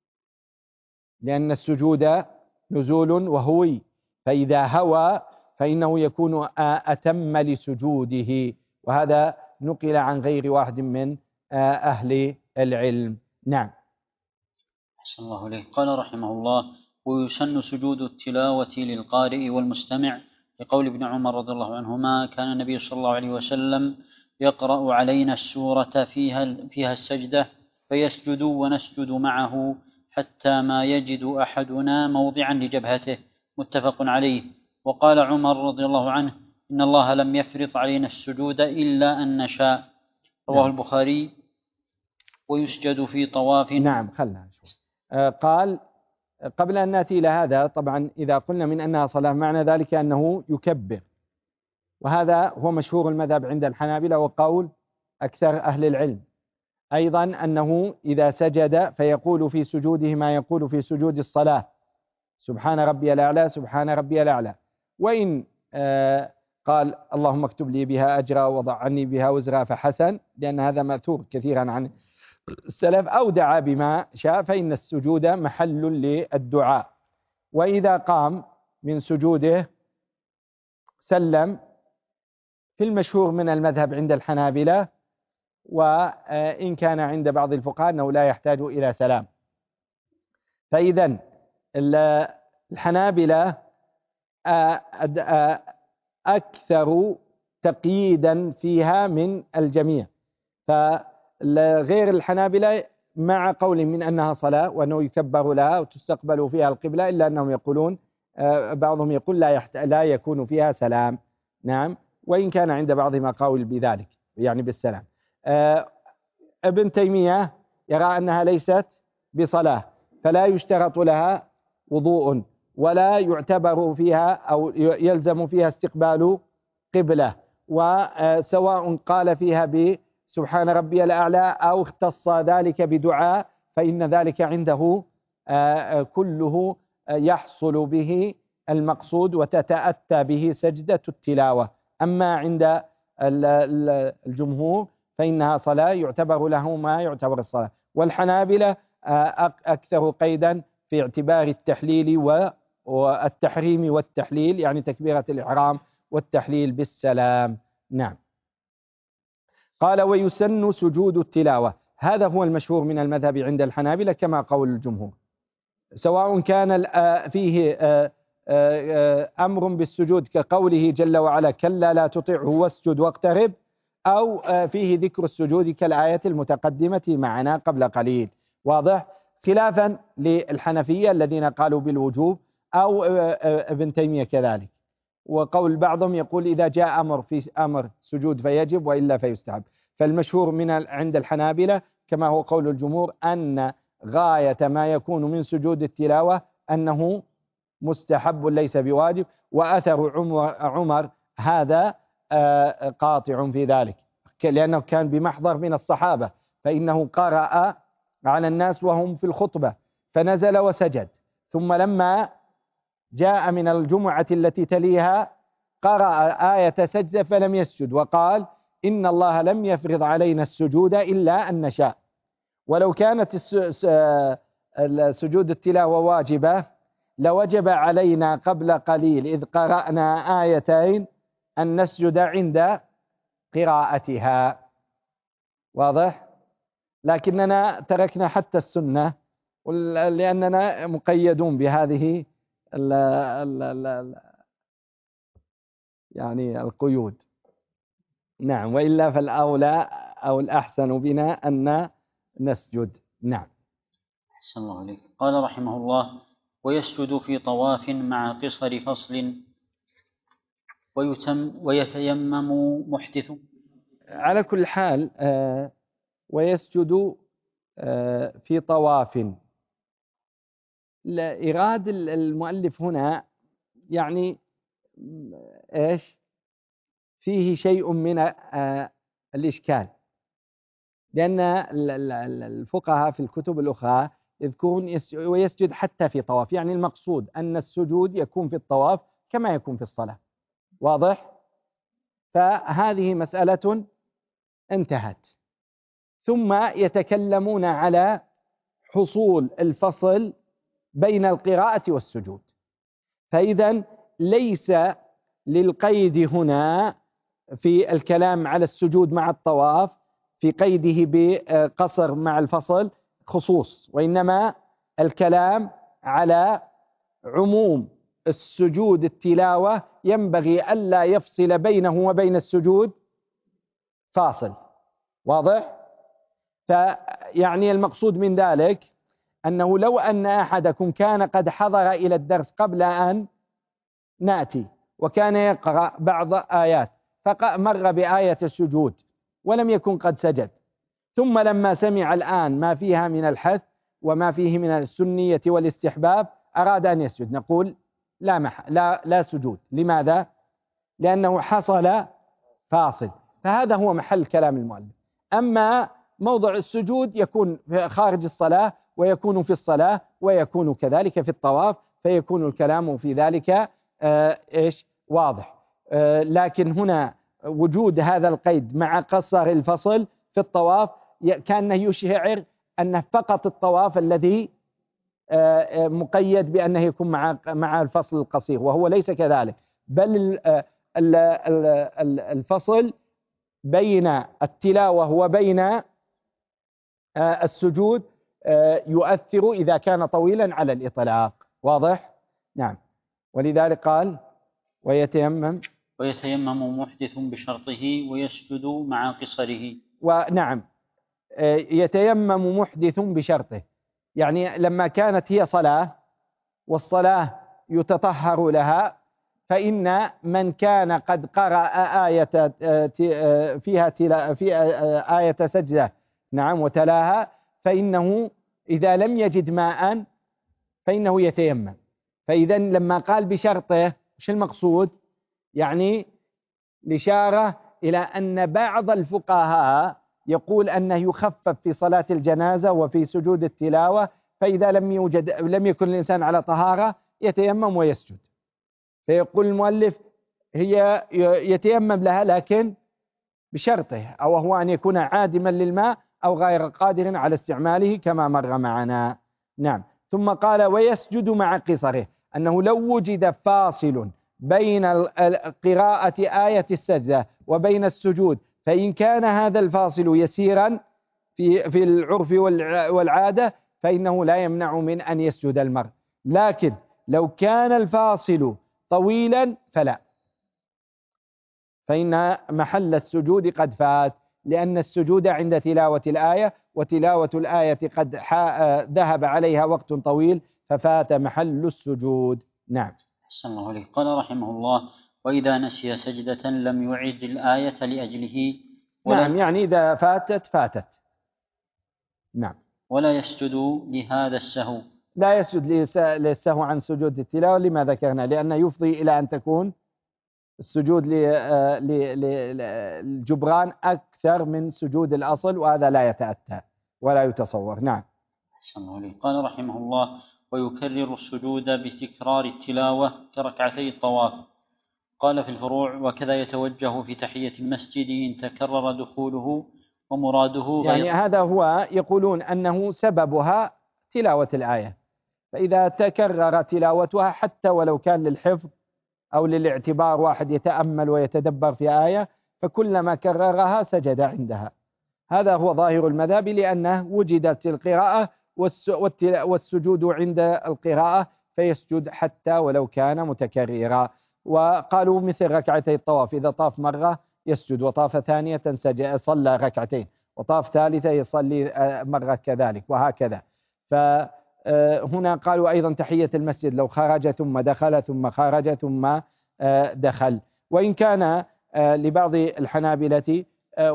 لأن السجود نزول وهوي، فإذا هوى فإنه يكون أتم لسجوده، وهذا نقل عن غير واحد من أهل العلم. نعم. أحسن الله إليه. قال رحمه الله: ويسن سجود التلاوة للقارئ والمستمع، لقول ابن عمر رضي الله عنهما: كان النبي صلى الله عليه وسلم يقرأ علينا السورة فيها, فيها السجدة فيسجد ونسجد معه حتى ما يجد أحدنا موضعا لجبهته، متفق عليه. وقال عمر رضي الله عنه: إن الله لم يفرض علينا السجود إلا أن نشاء، رواه البخاري. ويسجد في طواف. نعم. خلنا نشوف. آه قال قبل أن نأتي إلى هذا، طبعا إذا قلنا من أنها صلاة معنى ذلك أنه يكبر، وهذا هو مشهور المذهب عند الحنابلة وقول أكثر أهل العلم. أيضا أنه إذا سجد فيقول في سجوده ما يقول في سجود الصلاة: سبحان ربي الأعلى سبحان ربي الأعلى. وإن آه قال اللهم اكتب لي بها أجرا وضع عني بها وزرا فحسن، لأن هذا مأثور كثيرا عن السلف، أو دعا بما شاء، فإن السجود محل للدعاء. وإذا قام من سجوده سلم في المشهور من المذهب عند الحنابلة، وإن كان عند بعض الفقهاء أنه لا يحتاج إلى سلام. فإذا الحنابلة أكثر تقييدا فيها من الجميع، فغير الحنابلة مع قول من أنها صلاة وأنه يكبر لها وتستقبل فيها القبلة، إلا أنهم يقولون بعضهم يقول لا, يحت... لا يكون فيها سلام. نعم. وإن كان عند بعضهم قول بذلك يعني بالسلام. ابن تيمية يرى أنها ليست بصلاة، فلا يشترط لها وضوء ولا يعتبر فيها أو يلزم فيها استقبال قبلة، وسواء قال فيها بسبحان ربي الأعلى أو اختص ذلك بدعاء، فإن ذلك عنده كله يحصل به المقصود وتتأتى به سجدة التلاوة. أما عند الجمهور فإنها صلاة يعتبر له ما يعتبر الصلاة. والحنابلة أكثر قيدا في اعتبار التحليل والتحريم والتحليل، يعني تكبيرة الإحرام والتحليل بالسلام. نعم. قال ويسن سجود التلاوة، هذا هو المشهور من المذهب عند الحنابلة كما قول الجمهور، سواء كان فيه أمر بالسجود كقوله جل وعلا كلا لا تطعه واسجد واقترب، أو فيه ذكر السجود كالآية المتقدمة معنا قبل قليل. واضح؟ خلافا للحنفية الذين قالوا بالوجوب، أو ابن تيمية كذلك. وقول بعضهم يقول إذا جاء أمر في أمر سجود فيجب وإلا فيستحب. فالمشهور من عند الحنابلة كما هو قول الجمهور أن غاية ما يكون من سجود التلاوة أنه مستحب ليس بواجب، وأثر عمر, عمر هذا قاطع في ذلك، لأنه كان بمحضر من الصحابة، فإنه قرأ على الناس وهم في الخطبة فنزل وسجد، ثم لما جاء من الجمعة التي تليها قرأ آية سجدة فلم يسجد، وقال إن الله لم يفرض علينا السجود إلا أن نشاء. ولو كانت سجود التلاوة واجبة لوجب علينا قبل قليل إذ قرأنا آيتين أن نسجد عند قراءتها. واضح؟ لكننا تركنا حتى السنة لأننا مقيدون بهذه ال ال ال يعني القيود. نعم، وإلا فالأولى أو الأحسن بنا أن نسجد. نعم. أحسن الله عليك. قال رحمه الله: ويسجد في طواف مع قصر فصل ويتم ويتيمم محدث. على كل حال آه ويسجد آه في طواف. إيراد المؤلف هنا يعني إيش فيه شيء من آه الإشكال، لأن الفقهاء في الكتب الأخرى يذكرون ويسجد حتى في طواف، يعني المقصود أن السجود يكون في الطواف كما يكون في الصلاة. واضح؟ فهذه مسألة انتهت. ثم يتكلمون على حصول الفصل بين القراءة والسجود. فإذا ليس للقيد هنا في الكلام على السجود مع الطواف في قيده بقصر مع الفصل خصوص، وإنما الكلام على عموم السجود التلاوة ينبغي ألا يفصل بينه وبين السجود فاصل. واضح؟ فيعني المقصود من ذلك أنه لو أن أحدكم كان قد حضر إلى الدرس قبل أن نأتي وكان يقرأ بعض آيات فمر بآية السجود ولم يكن قد سجد، ثم لما سمع الآن ما فيها من الحث وما فيه من السنية والاستحباب أراد أن يسجد، نقول لا مح لا لا سجود. لماذا؟ لأنه حصل فاصل. فهذا هو محل كلام المؤلف. أما موضع السجود يكون خارج الصلاة ويكون في الصلاة ويكون كذلك في الطواف، فيكون الكلام في ذلك آه إيش واضح. آه لكن هنا وجود هذا القيد مع قصر الفصل في الطواف كأنه يشعر أنه فقط الطواف الذي آه مقيد بأنه يكون مع مع الفصل القصير، وهو ليس كذلك، بل الفصل بين التلاوة وبين آه السجود آه يؤثر إذا كان طويلا على الإطلاق. واضح؟ نعم. ولذلك قال ويتيمم ويتيمم محدث بشرطه ويسجد مع قصره. ونعم، يتيمم محدث بشرطه، يعني لما كانت هي صلاة والصلاة يتطهر لها، فإن من كان قد قرأ آية فيها في آية سجدة نعم وتلاها، فإنه إذا لم يجد ماء فإنه يتيمم. فإذا لما قال بشرطه ايش المقصود؟ يعني الإشارة إلى أن بعض الفقهاء يقول أنه يخفف في صلاة الجنازة وفي سجود التلاوة، فإذا لم يوجد لم يكن الإنسان على طهارة يتيمم ويسجد. فيقول المؤلف هي يتيمم لها لكن بشرطه، أو هو أن يكون عادما للماء أو غير قادر على استعماله كما مر معنا. نعم. ثم قال ويسجد مع قصره، أنه لو وجد فاصل بين قراءة آية السجدة وبين السجود، فإن كان هذا الفاصل يسيرا في في العرف والعادة فإنه لا يمنع من أن يسجد المرء، لكن لو كان الفاصل طويلا فلا، فإن محل السجود قد فات، لأن السجود عند تلاوة الآية، وتلاوة الآية قد ذهب عليها وقت طويل ففات محل السجود. نعم. أحسن الله عليك. قال رحمه الله: وإذا نسي سجدة لم يعد الآية لأجله ولا نعم، يعني إذا فاتت فاتت. نعم. ولا يسجد لهذا السهو، لا يسجد للسهو عن سجود التلاوة لما ذكرنا، لأنه يفضي إلى أن تكون السجود للجبران أكثر من سجود الأصل، وهذا لا يتأتى ولا يتصور. نعم. أحسن الله عليك. قال رحمه الله: ويكرر السجود بتكرار التلاوة كركعتي الطواف. قال في الفروع: وكذا يتوجه في تحية المسجد إن تكرر دخوله ومراده غير. يعني هذا هو يقولون أنه سببها تلاوة الآية، فإذا تكرر تلاوتها حتى ولو كان للحفظ أو للاعتبار، واحد يتأمل ويتدبر في آية، فكلما كررها سجد عندها. هذا هو ظاهر المذهب، لأنه وجدت القراءة والسجود عند القراءة فيسجد حتى ولو كان متكررا. وقالوا مثل ركعتي الطواف، إذا طاف مرة يسجد، وطاف ثانية صلى ركعتين، وطاف ثالثة يصلي مرة كذلك، وهكذا. فهنا قالوا أيضا تحية المسجد لو خرج ثم دخل ثم خرج ثم دخل. وإن كان لبعض الحنابلة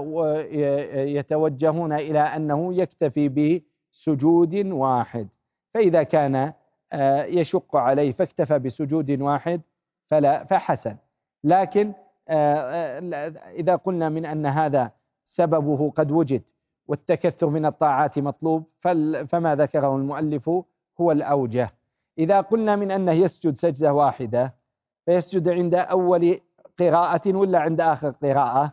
يتوجهون إلى أنه يكتفي بسجود واحد، فإذا كان يشق عليه فاكتفى بسجود واحد فلا فحسن. لكن إذا قلنا من أن هذا سببه قد وجد والتكثر من الطاعات مطلوب، فما ذكره المؤلف هو الأوجه. إذا قلنا من أنه يسجد سجدة واحدة فيسجد عند أول قراءة ولا عند آخر قراءة؟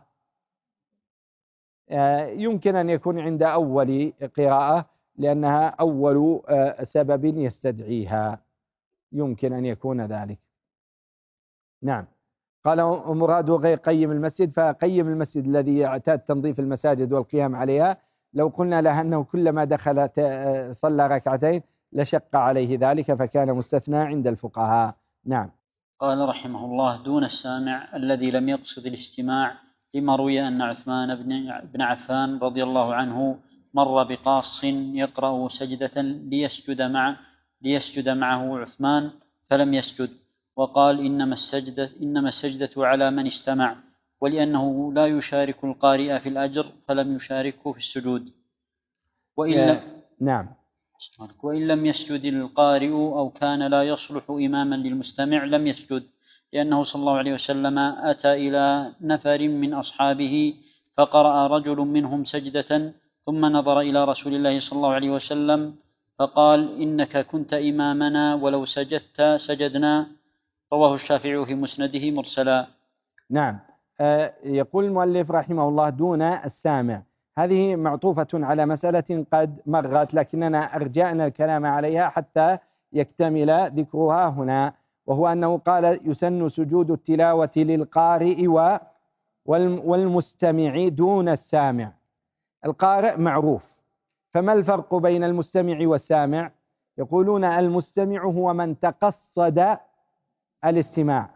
يمكن أن يكون عند أول قراءة لأنها أول سبب يستدعيها، يمكن أن يكون ذلك. نعم. قال مراد غير قيم المسجد، فقيم المسجد الذي يعتاد تنظيف المساجد والقيام عليها، لو قلنا له أنه كلما دخل صلى ركعتين لشق عليه ذلك، فكان مستثنى عند الفقهاء. نعم. قال رحمه الله: دون السامع الذي لم يقصد الاستماع، لما روي أن عثمان بن عفان رضي الله عنه مر بقاص يقرأ سجدة ليسجد معه ليسجد معه عثمان فلم يسجد، وقال إنما السجدة إنما السجدة على من استمع، ولأنه لا يشارك القارئ في الأجر فلم يشاركه في السجود. وإن نعم. وإن لم يسجد القارئ أو كان لا يصلح إماما للمستمع لم يسجد، لأنه صلى الله عليه وسلم أتى إلى نفر من أصحابه فقرأ رجل منهم سجدة ثم نظر إلى رسول الله صلى الله عليه وسلم فقال: إنك كنت إمامنا ولو سجدت سجدنا. رواه الشافعي في مسنده مرسلا. نعم. آه يقول المؤلف رحمه الله: دون السامع، هذه معطوفة على مسألة قد مرت لكننا أرجعنا الكلام عليها حتى يكتمل ذكرها هنا، وهو أنه قال: يسن سجود التلاوة للقارئ والمستمع دون السامع. القارئ معروف، فما الفرق بين المستمع والسامع؟ يقولون المستمع هو من تقصد الاستماع،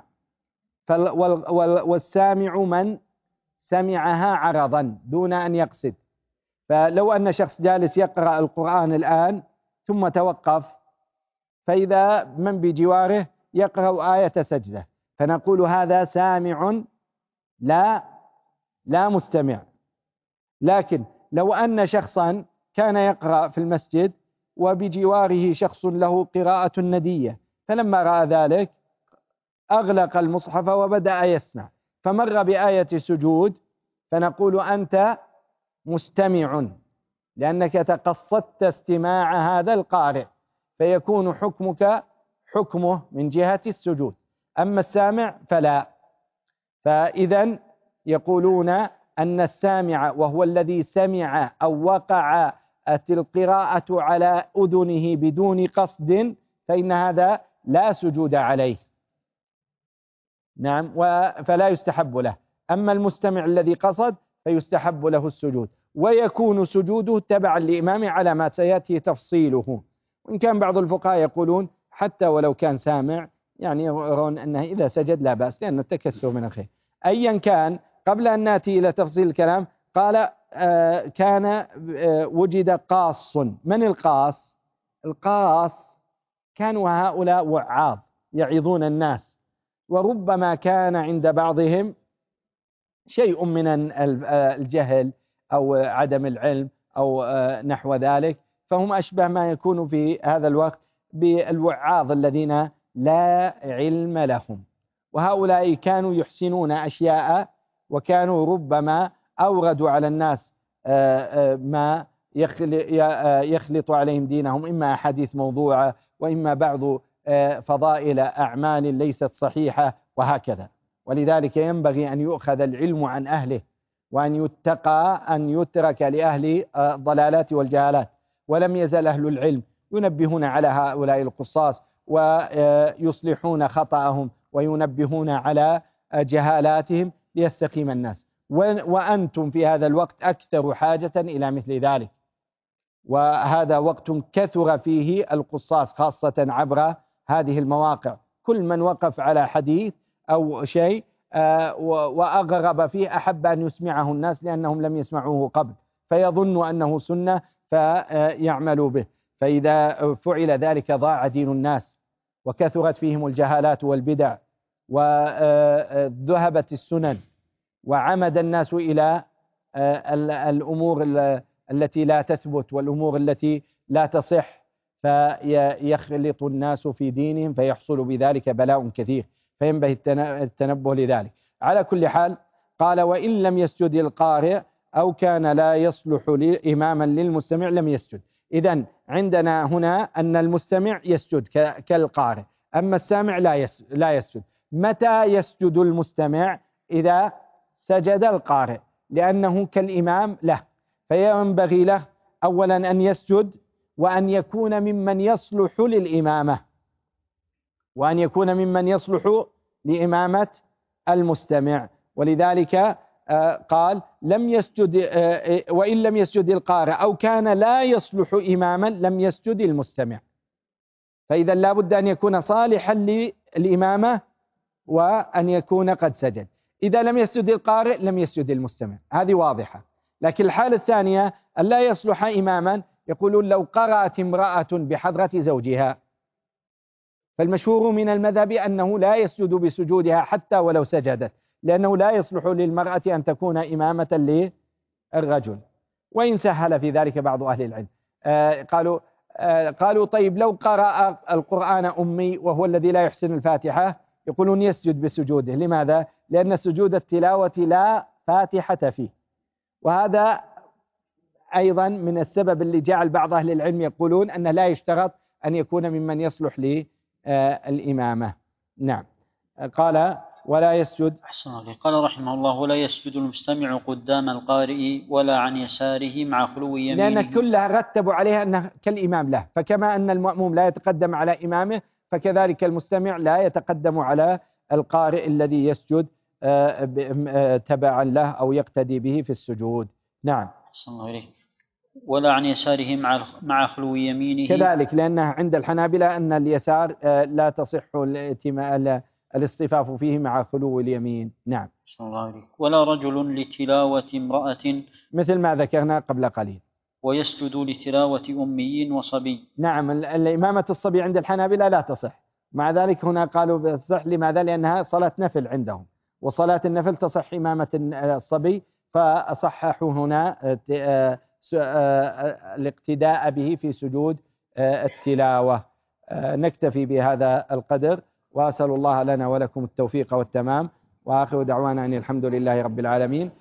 والسامع من سمعها عرضا دون أن يقصد. فلو أن شخص جالس يقرأ القرآن الآن ثم توقف، فإذا من بجواره يقرأ آية سجدة، فنقول هذا سامع لا لا مستمع. لكن لو أن شخصا كان يقرأ في المسجد وبجواره شخص له قراءة ندية، فلما رأى ذلك أغلق المصحف وبدأ يسمع، فمر بآية سجود، فنقول أنت مستمع لأنك تقصدت استماع هذا القارئ، فيكون حكمك حكمه من جهة السجود. أما السامع فلا. فإذا يقولون أن السامع وهو الذي سمع أو وقعت القراءة على أذنه بدون قصد، فإن هذا لا سجود عليه. نعم. فلا يستحب له. أما المستمع الذي قصد فيستحب له السجود، ويكون سجوده تبعا لإمامه على ما سيأتي تفصيله. وإن كان بعض الفقهاء يقولون حتى ولو كان سامع، يعني يرون أنه إذا سجد لا بأس لأن التكثر من الخير. أيا كان، قبل أن نأتي إلى تفصيل الكلام، قال آه كان آه وجد قاص. من القاص؟ القاص كانوا هؤلاء وعاظ يعظون الناس، وربما كان عند بعضهم شيء من الجهل أو عدم العلم أو نحو ذلك، فهم أشبه ما يكون في هذا الوقت بالوعاظ الذين لا علم لهم، وهؤلاء كانوا يحسنون أشياء، وكانوا ربما أوردوا على الناس ما يخلط عليهم دينهم، إما أحاديث موضوعة وإما بعض فضائل أعمال ليست صحيحة وهكذا. ولذلك ينبغي أن يؤخذ العلم عن أهله، وأن يتقى أن يترك لأهل الضلالات والجهالات. ولم يزل أهل العلم ينبهون على هؤلاء القصاص ويصلحون خطأهم وينبهون على جهالاتهم ليستقيم الناس. وأنتم في هذا الوقت أكثر حاجة إلى مثل ذلك، وهذا وقت كثر فيه القصاص خاصة عبر هذه المواقع. كل من وقف على حديث أو شيء وأغرب فيه أحب أن يسمعه الناس لأنهم لم يسمعوه قبل، فيظن أنه سنة فيعملوا به، فإذا فعل ذلك ضاع دين الناس وكثرت فيهم الجهالات والبدع وذهبت السنن وعمد الناس إلى الأمور التي لا تثبت والأمور التي لا تصح، فيخلط الناس في دينهم فيحصل بذلك بلاء كثير، فينبغي التنبه لذلك. على كل حال قال وإن لم يسجد القارئ أو كان لا يصلح إماما للمستمع لم يسجد. إذن عندنا هنا أن المستمع يسجد كالقارئ، أما السامع لا يسجد. متى يسجد المستمع؟ إذا سجد القارئ، لأنه كالإمام له، فينبغي له أولا أن يسجد وأن يكون ممن يصلح للإمامة، وأن يكون ممن يصلح لإمامة المستمع. ولذلك قال لم يسجد، وإن لم يسجد القارئ أو كان لا يصلح إماما لم يسجد المستمع. فإذا لا بد أن يكون صالحا للإمامة وأن يكون قد سجد. إذا لم يسجد القارئ لم يسجد المستمع، هذه واضحة. لكن الحالة الثانية أن لا يصلح إماما، يقولون لو قرأت امرأة بحضرة زوجها، فالمشهور من المذهب أنه لا يسجد بسجودها حتى ولو سجدت، لأنه لا يصلح للمرأة أن تكون إمامة للرجل. وإن سهل في ذلك بعض أهل العلم آه قالوا آه قالوا طيب لو قرأ القرآن أمي وهو الذي لا يحسن الفاتحة، يقولون يسجد بسجوده. لماذا؟ لأن سجود التلاوة لا فاتحة فيه. وهذا أيضا من السبب اللي جعل بعض أهل العلم يقولون أنه لا يشترط أن يكون ممن يصلح للإمامة. نعم. قال ولا يسجد. أحسن الله. قال رحمه الله ولا يسجد المستمع قدام القارئ ولا عن يساره مع خلو يمينه، لأن كلها رتبوا عليها أنه كالإمام له، فكما أن المأموم لا يتقدم على إمامه فكذلك المستمع لا يتقدم على القارئ الذي يسجد تبعا له أو يقتدي به في السجود. نعم. أحسن الله إليك. ولا عن يساره مع مع خلو يمينه، كذلك لأنه عند الحنابلة أن اليسار لا تصح الاصطفاف فيه مع خلو اليمين. نعم. أحسن الله إليك. ولا رجل لتلاوة امرأة، مثل ما ذكرنا قبل قليل. ويسجد لتلاوة أمي وصبي. نعم. الإمامة الصبي عند الحنابلة لا تصح، مع ذلك هنا قالوا تصح. لماذا؟ لأنها صلاة نفل عندهم، وصلاة النفل تصح إمامة الصبي، فصححوا هنا الاقتداء به في سجود التلاوة. نكتفي بهذا القدر، وأسأل الله لنا ولكم التوفيق والتمام، وآخر دعوانا أن الحمد لله رب العالمين.